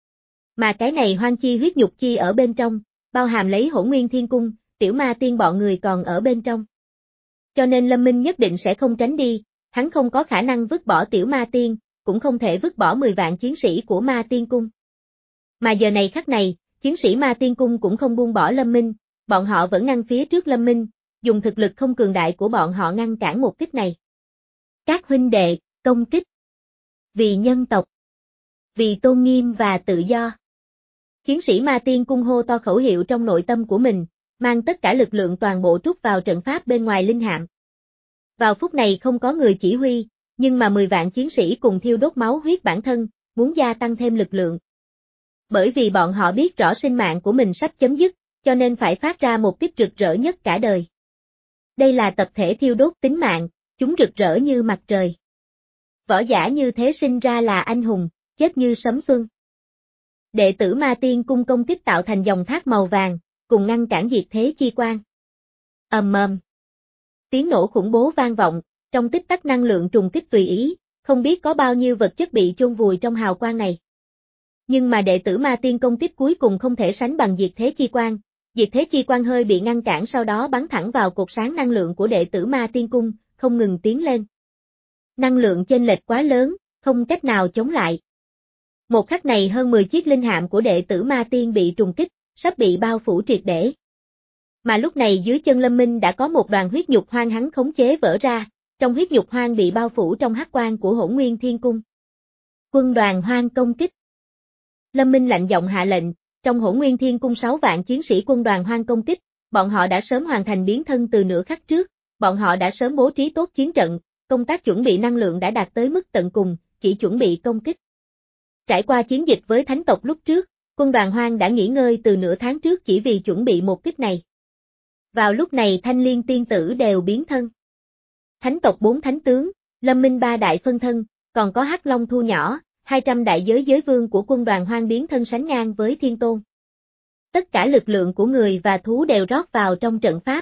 Mà cái này hoang chi huyết nhục chi ở bên trong, bao hàm lấy Hỗn Nguyên Thiên Cung, Tiểu Ma Tiên bọn người còn ở bên trong. Cho nên Lâm Minh nhất định sẽ không tránh đi, hắn không có khả năng vứt bỏ Tiểu Ma Tiên, cũng không thể vứt bỏ mười vạn chiến sĩ của Ma Tiên Cung. Mà giờ này khắc này, chiến sĩ Ma Tiên Cung cũng không buông bỏ Lâm Minh, bọn họ vẫn ngăn phía trước Lâm Minh, dùng thực lực không cường đại của bọn họ ngăn cản một kích này. Các huynh đệ, công kích. Vì nhân tộc. Vì tôn nghiêm và tự do. Chiến sĩ Ma Tiên Cung hô to khẩu hiệu trong nội tâm của mình, mang tất cả lực lượng toàn bộ trút vào trận pháp bên ngoài linh hạm. Vào phút này không có người chỉ huy, nhưng mà mười vạn chiến sĩ cùng thiêu đốt máu huyết bản thân, muốn gia tăng thêm lực lượng. Bởi vì bọn họ biết rõ sinh mạng của mình sắp chấm dứt, cho nên phải phát ra một kích rực rỡ nhất cả đời. Đây là tập thể thiêu đốt tính mạng, chúng rực rỡ như mặt trời. Võ giả như thế sinh ra là anh hùng, chết như sấm xuân. Đệ tử Ma Tiên Cung công kích tạo thành dòng thác màu vàng, cùng ngăn cản diệt thế chi quan. Ầm ầm. Tiếng nổ khủng bố vang vọng, trong tích tắc năng lượng trùng kích tùy ý, không biết có bao nhiêu vật chất bị chôn vùi trong hào quang này. Nhưng mà đệ tử Ma Tiên công kích cuối cùng không thể sánh bằng diệt thế chi quan, diệt thế chi quan hơi bị ngăn cản sau đó bắn thẳng vào cột sáng năng lượng của đệ tử Ma Tiên Cung, không ngừng tiến lên. Năng lượng chênh lệch quá lớn, không cách nào chống lại. Một khắc này hơn mười chiếc linh hạm của đệ tử Ma Tiên bị trùng kích, sắp bị bao phủ triệt để. Mà lúc này dưới chân Lâm Minh đã có một đoàn huyết nhục hoang hắn khống chế vỡ ra, trong huyết nhục hoang bị bao phủ trong hắc quang của Hỗn Nguyên Thiên Cung. Quân đoàn hoang công kích. Lâm Minh lạnh giọng hạ lệnh, trong Hỗn Nguyên Thiên Cung sáu vạn chiến sĩ quân đoàn hoang công kích, bọn họ đã sớm hoàn thành biến thân từ nửa khắc trước, bọn họ đã sớm bố trí tốt chiến trận, công tác chuẩn bị năng lượng đã đạt tới mức tận cùng, chỉ chuẩn bị công kích. Trải qua chiến dịch với thánh tộc lúc trước, quân đoàn hoang đã nghỉ ngơi từ nửa tháng trước chỉ vì chuẩn bị một kích này. Vào lúc này Thanh Liên tiên tử đều biến thân. Thánh tộc bốn thánh tướng, Lâm Minh ba đại phân thân, còn có Hắc Long thu nhỏ, hai trăm đại giới giới vương của quân đoàn hoang biến thân sánh ngang với thiên tôn. Tất cả lực lượng của người và thú đều rót vào trong trận pháp.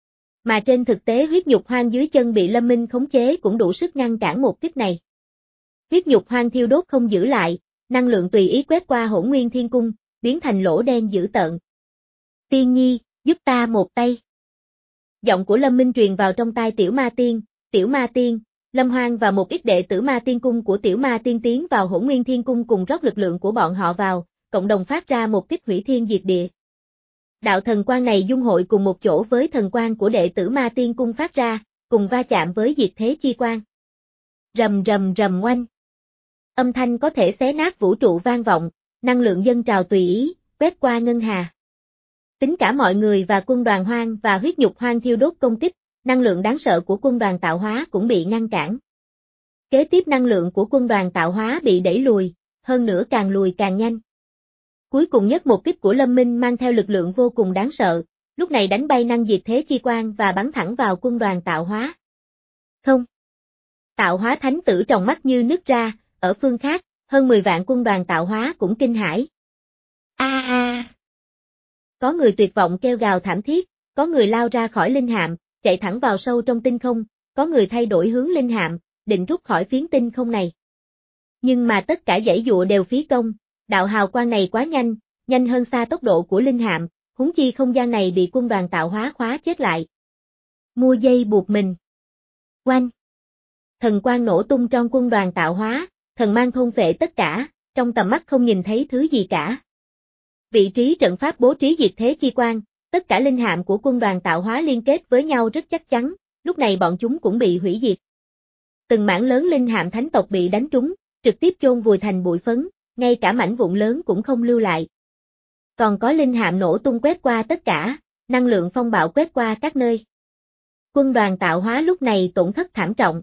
Mà trên thực tế huyết nhục hoang dưới chân bị Lâm Minh khống chế cũng đủ sức ngăn cản một kích này. Huyết nhục hoang thiêu đốt không giữ lại, năng lượng tùy ý quét qua Hỗn Nguyên Thiên Cung, biến thành lỗ đen dữ tợn. Tiên nhi, giúp ta một tay. Giọng của Lâm Minh truyền vào trong tai Tiểu Ma Tiên, Tiểu Ma Tiên, Lâm Hoang và một ít đệ tử Ma Tiên Cung của Tiểu Ma Tiên tiến vào Hỗn Nguyên Thiên Cung cùng rót lực lượng của bọn họ vào, cộng đồng phát ra một kích hủy thiên diệt địa. Đạo thần quang này dung hội cùng một chỗ với thần quang của đệ tử Ma Tiên Cung phát ra, cùng va chạm với diệt thế chi quang. Rầm rầm rầm oanh. Âm thanh có thể xé nát vũ trụ vang vọng, năng lượng dâng trào tùy ý, quét qua ngân hà. Tính cả mọi người và quân đoàn hoang và huyết nhục hoang thiêu đốt công kích, năng lượng đáng sợ của quân đoàn Tạo Hóa cũng bị ngăn cản. Kế tiếp năng lượng của quân đoàn tạo hóa bị đẩy lùi, hơn nữa càng lùi càng nhanh. Cuối cùng nhất một kích của Lâm Minh mang theo lực lượng vô cùng đáng sợ, lúc này đánh bay năng diệt thế chi quang và bắn thẳng vào quân đoàn tạo hóa. Không. Tạo hóa thánh tử tròng mắt như nứt ra, ở phương khác, hơn mười vạn quân đoàn tạo hóa cũng kinh hãi. A a. Có người tuyệt vọng kêu gào thảm thiết, có người lao ra khỏi linh hạm, chạy thẳng vào sâu trong tinh không, có người thay đổi hướng linh hạm, định rút khỏi phiến tinh không này. Nhưng mà tất cả giãy dụa đều phí công, đạo hào quang này quá nhanh, nhanh hơn xa tốc độ của linh hạm, huống chi không gian này bị quân đoàn tạo hóa khóa chết lại. Mua dây buộc mình. Oanh. Thần quang nổ tung trong quân đoàn tạo hóa, thần mang thôn phệ tất cả, trong tầm mắt không nhìn thấy thứ gì cả. Vị trí trận pháp bố trí diệt thế chi quang, tất cả linh hạm của quân đoàn tạo hóa liên kết với nhau rất chắc chắn, lúc này bọn chúng cũng bị hủy diệt. Từng mảng lớn linh hạm thánh tộc bị đánh trúng, trực tiếp chôn vùi thành bụi phấn, ngay cả mảnh vụn lớn cũng không lưu lại. Còn có linh hạm nổ tung quét qua tất cả, năng lượng phong bạo quét qua các nơi. Quân đoàn tạo hóa lúc này tổn thất thảm trọng.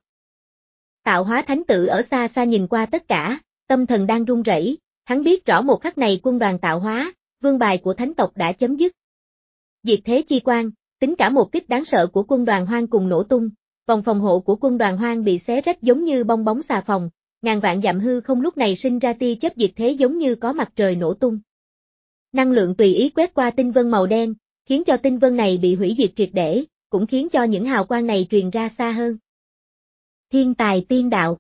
Tạo hóa thánh tử ở xa xa nhìn qua tất cả, tâm thần đang run rẩy, hắn biết rõ một khắc này quân đoàn tạo hóa, vương bài của thánh tộc đã chấm dứt. Diệt thế chi quang, tính cả một kích đáng sợ của quân đoàn hoang cùng nổ tung, vòng phòng hộ của quân đoàn hoang bị xé rách giống như bong bóng xà phòng, ngàn vạn dặm hư không lúc này sinh ra tia chớp diệt thế giống như có mặt trời nổ tung. Năng lượng tùy ý quét qua tinh vân màu đen, khiến cho tinh vân này bị hủy diệt triệt để, cũng khiến cho những hào quang này truyền ra xa hơn. Thiên tài tiên đạo.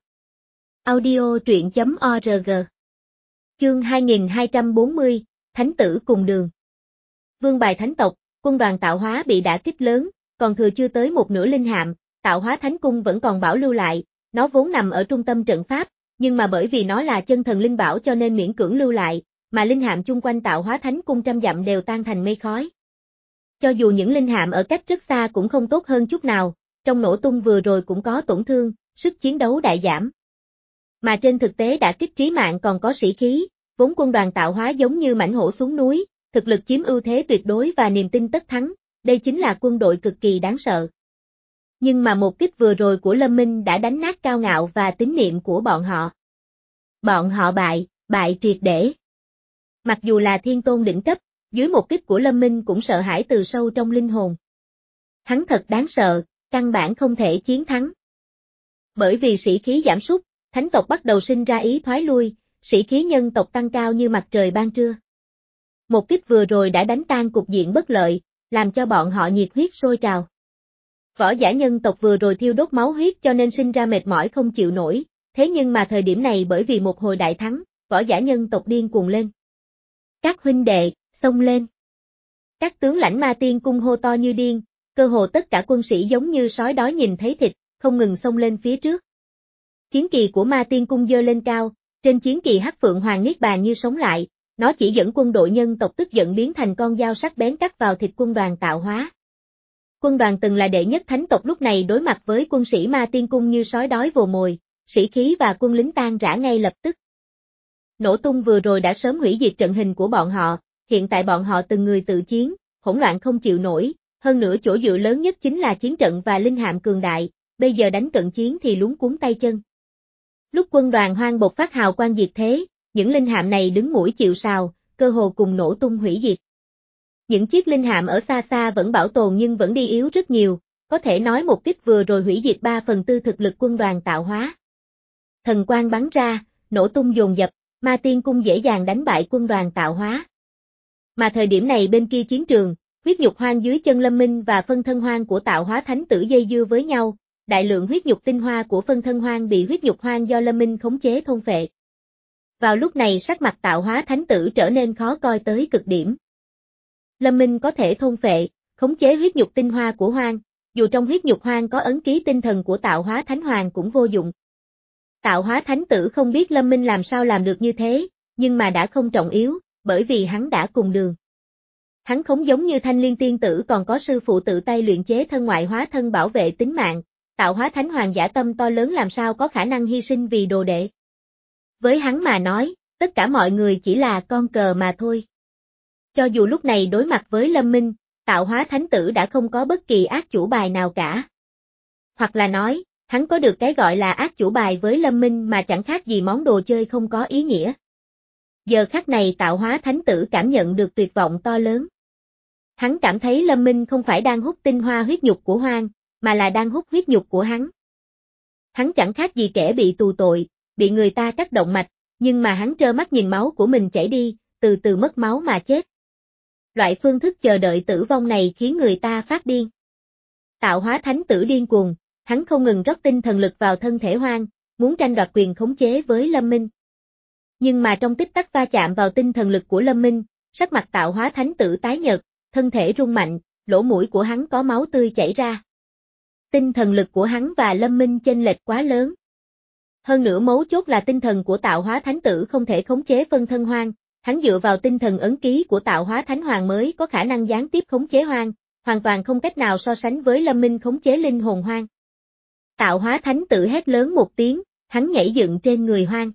Audio truyện chấm org. Chương hai nghìn hai trăm bốn mươi, Thánh tử cùng đường. Vương bài thánh tộc, quân đoàn tạo hóa bị đả kích lớn, còn thừa chưa tới một nửa linh hạm, tạo hóa thánh cung vẫn còn bảo lưu lại, nó vốn nằm ở trung tâm trận pháp, nhưng mà bởi vì nó là chân thần linh bảo cho nên miễn cưỡng lưu lại, mà linh hạm chung quanh tạo hóa thánh cung trăm dặm đều tan thành mây khói. Cho dù những linh hạm ở cách rất xa cũng không tốt hơn chút nào, trong nổ tung vừa rồi cũng có tổn thương, sức chiến đấu đại giảm. Mà trên thực tế đả kích trí mạng còn có sĩ khí, vốn quân đoàn tạo hóa giống như mãnh hổ xuống núi, thực lực chiếm ưu thế tuyệt đối và niềm tin tất thắng, đây chính là quân đội cực kỳ đáng sợ. Nhưng mà một kích vừa rồi của Lâm Minh đã đánh nát cao ngạo và tín niệm của bọn họ. Bọn họ bại, bại triệt để. Mặc dù là thiên tôn đỉnh cấp, dưới một kích của Lâm Minh cũng sợ hãi từ sâu trong linh hồn. Hắn thật đáng sợ, căn bản không thể chiến thắng. Bởi vì sĩ khí giảm sút, thánh tộc bắt đầu sinh ra ý thoái lui, sĩ khí nhân tộc tăng cao như mặt trời ban trưa. Một kích vừa rồi đã đánh tan cục diện bất lợi, làm cho bọn họ nhiệt huyết sôi trào. Võ giả nhân tộc vừa rồi thiêu đốt máu huyết cho nên sinh ra mệt mỏi không chịu nổi, thế nhưng mà thời điểm này bởi vì một hồi đại thắng, võ giả nhân tộc điên cuồng lên. Các huynh đệ, xông lên. Các tướng lãnh ma tiên cung hô to như điên, cơ hồ tất cả quân sĩ giống như sói đói nhìn thấy thịt, không ngừng xông lên phía trước. Chiến kỳ của ma tiên cung giơ lên cao, trên chiến kỳ hắc phượng hoàng niết bàn như sống lại, nó chỉ dẫn quân đội nhân tộc tức giận biến thành con dao sắc bén cắt vào thịt quân đoàn tạo hóa. Quân đoàn từng là đệ nhất thánh tộc lúc này đối mặt với quân sĩ ma tiên cung như sói đói vồ mồi, sĩ khí và quân lính tan rã ngay lập tức. Nổ tung vừa rồi đã sớm hủy diệt trận hình của bọn họ, hiện tại bọn họ từng người tự chiến, hỗn loạn không chịu nổi, hơn nữa chỗ dựa lớn nhất chính là chiến trận và linh hạm cường đại, bây giờ đánh cận chiến thì luống cuống tay chân. Lúc quân đoàn hoang bộc phát hào quang diệt thế, những linh hạm này đứng mũi chịu sào, cơ hồ cùng nổ tung hủy diệt. Những chiếc linh hạm ở xa xa vẫn bảo tồn nhưng vẫn đi yếu rất nhiều, có thể nói một kích vừa rồi hủy diệt ba phần tư thực lực quân đoàn tạo hóa. Thần quang bắn ra, nổ tung dồn dập, ma tiên cung dễ dàng đánh bại quân đoàn tạo hóa. Mà thời điểm này bên kia chiến trường, huyết nhục hoang dưới chân Lâm Minh và phân thân hoang của tạo hóa thánh tử dây dưa với nhau, đại lượng huyết nhục tinh hoa của phân thân hoang bị huyết nhục hoang do Lâm Minh khống chế thôn phệ. Vào lúc này sắc mặt tạo hóa thánh tử trở nên khó coi tới cực điểm. Lâm Minh có thể thôn phệ, khống chế huyết nhục tinh hoa của hoang, dù trong huyết nhục hoang có ấn ký tinh thần của tạo hóa thánh hoàng cũng vô dụng. Tạo hóa thánh tử không biết Lâm Minh làm sao làm được như thế, nhưng mà đã không trọng yếu, bởi vì hắn đã cùng đường. Hắn không giống như Thanh Liên tiên tử còn có sư phụ tự tay luyện chế thân ngoại hóa thân bảo vệ tính mạng, tạo hóa thánh hoàng giả tâm to lớn làm sao có khả năng hy sinh vì đồ đệ. Với hắn mà nói, tất cả mọi người chỉ là con cờ mà thôi. Cho dù lúc này đối mặt với Lâm Minh, tạo hóa thánh tử đã không có bất kỳ ác chủ bài nào cả. Hoặc là nói, Hắn có được cái gọi là ác chủ bài với Lâm Minh mà chẳng khác gì món đồ chơi không có ý nghĩa. Giờ khắc này tạo hóa thánh tử cảm nhận được tuyệt vọng to lớn. Hắn cảm thấy Lâm Minh không phải đang hút tinh hoa huyết nhục của Hoang, mà là đang hút huyết nhục của hắn. Hắn chẳng khác gì kẻ bị tù tội, bị người ta cắt động mạch, nhưng mà hắn trơ mắt nhìn máu của mình chảy đi, từ từ mất máu mà chết. Loại phương thức chờ đợi tử vong này khiến người ta phát điên. Tạo hóa thánh tử điên cuồng, hắn không ngừng rót tinh thần lực vào thân thể Hoang, muốn tranh đoạt quyền khống chế với Lâm Minh. Nhưng mà trong tích tắc va chạm vào tinh thần lực của Lâm Minh, sắc mặt tạo hóa thánh tử tái nhợt, thân thể rung mạnh, lỗ mũi của hắn có máu tươi chảy ra. Tinh thần lực của hắn và Lâm Minh chênh lệch quá lớn. Hơn nữa mấu chốt là tinh thần của tạo hóa thánh tử không thể khống chế phân thân Hoang, hắn dựa vào tinh thần ấn ký của tạo hóa thánh hoàng mới có khả năng gián tiếp khống chế Hoang, hoàn toàn không cách nào so sánh với Lâm Minh khống chế linh hồn Hoang. Tạo hóa thánh tử hét lớn một tiếng, hắn nhảy dựng trên người Hoang.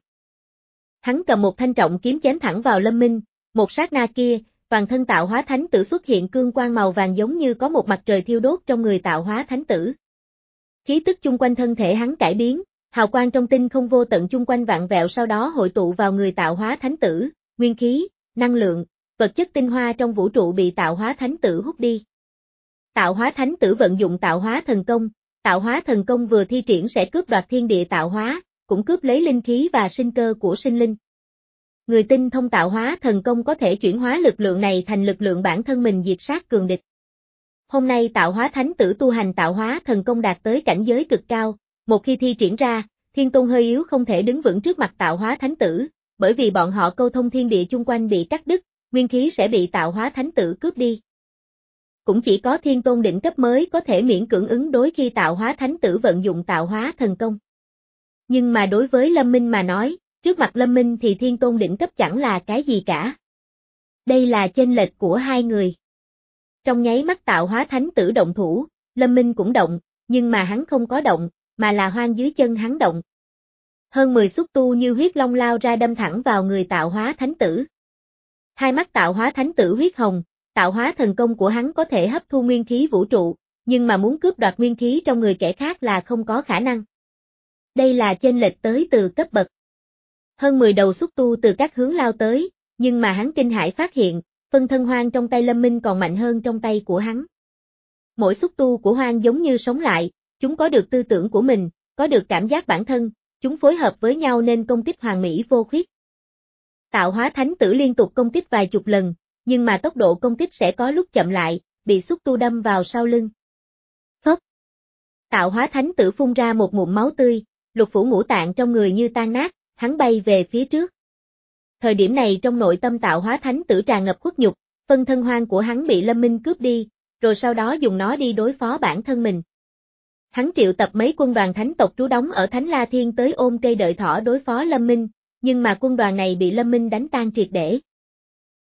Hắn cầm một thanh trọng kiếm chém thẳng vào Lâm Minh, một sát na kia, toàn thân tạo hóa thánh tử xuất hiện cương quang màu vàng giống như có một mặt trời thiêu đốt trong người tạo hóa thánh tử. Khí tức chung quanh thân thể hắn cải biến, hào quang trong tinh không vô tận chung quanh vạn vẹo sau đó hội tụ vào người tạo hóa thánh tử, nguyên khí, năng lượng, vật chất tinh hoa trong vũ trụ bị tạo hóa thánh tử hút đi. Tạo hóa thánh tử vận dụng tạo hóa thần công, tạo hóa thần công vừa thi triển sẽ cướp đoạt thiên địa tạo hóa, cũng cướp lấy linh khí và sinh cơ của sinh linh. Người tinh thông tạo hóa thần công có thể chuyển hóa lực lượng này thành lực lượng bản thân mình diệt sát cường địch. Hôm nay tạo hóa thánh tử tu hành tạo hóa thần công đạt tới cảnh giới cực cao, một khi thi triển ra, thiên tôn hơi yếu không thể đứng vững trước mặt tạo hóa thánh tử, bởi vì bọn họ câu thông thiên địa chung quanh bị cắt đứt, nguyên khí sẽ bị tạo hóa thánh tử cướp đi. Cũng chỉ có thiên tôn đỉnh cấp mới có thể miễn cưỡng ứng đối khi tạo hóa thánh tử vận dụng tạo hóa thần công. Nhưng mà đối với Lâm Minh mà nói, trước mặt Lâm Minh thì thiên tôn đỉnh cấp chẳng là cái gì cả. Đây là chênh lệch của hai người. Trong nháy mắt tạo hóa thánh tử động thủ, Lâm Minh cũng động, nhưng mà hắn không có động, mà là Hoang dưới chân hắn động. Hơn mười xúc tu như huyết long lao ra đâm thẳng vào người tạo hóa thánh tử. Hai mắt tạo hóa thánh tử huyết hồng, tạo hóa thần công của hắn có thể hấp thu nguyên khí vũ trụ, nhưng mà muốn cướp đoạt nguyên khí trong người kẻ khác là không có khả năng. Đây là chênh lệch tới từ cấp bậc. Hơn mười đầu xúc tu từ các hướng lao tới, nhưng mà hắn kinh hãi phát hiện, phân thân Hoang trong tay Lâm Minh còn mạnh hơn trong tay của hắn. Mỗi xúc tu của Hoang giống như sống lại, chúng có được tư tưởng của mình, có được cảm giác bản thân, chúng phối hợp với nhau nên công kích hoàn mỹ vô khuyết. Tạo hóa thánh tử liên tục công kích vài chục lần, nhưng mà tốc độ công kích sẽ có lúc chậm lại, bị xúc tu đâm vào sau lưng. Phốc. Tạo hóa thánh tử phun ra một ngụm máu tươi, lục phủ ngũ tạng trong người như tan nát, hắn bay về phía trước. Thời điểm này trong nội tâm tạo hóa thánh tử tràn ngập khuất nhục, phân thân Hoang của hắn bị Lâm Minh cướp đi, rồi sau đó dùng nó đi đối phó bản thân mình. Hắn triệu tập mấy quân đoàn thánh tộc trú đóng ở Thánh La Thiên tới ôm cây đợi thỏ đối phó Lâm Minh, nhưng mà quân đoàn này bị Lâm Minh đánh tan triệt để.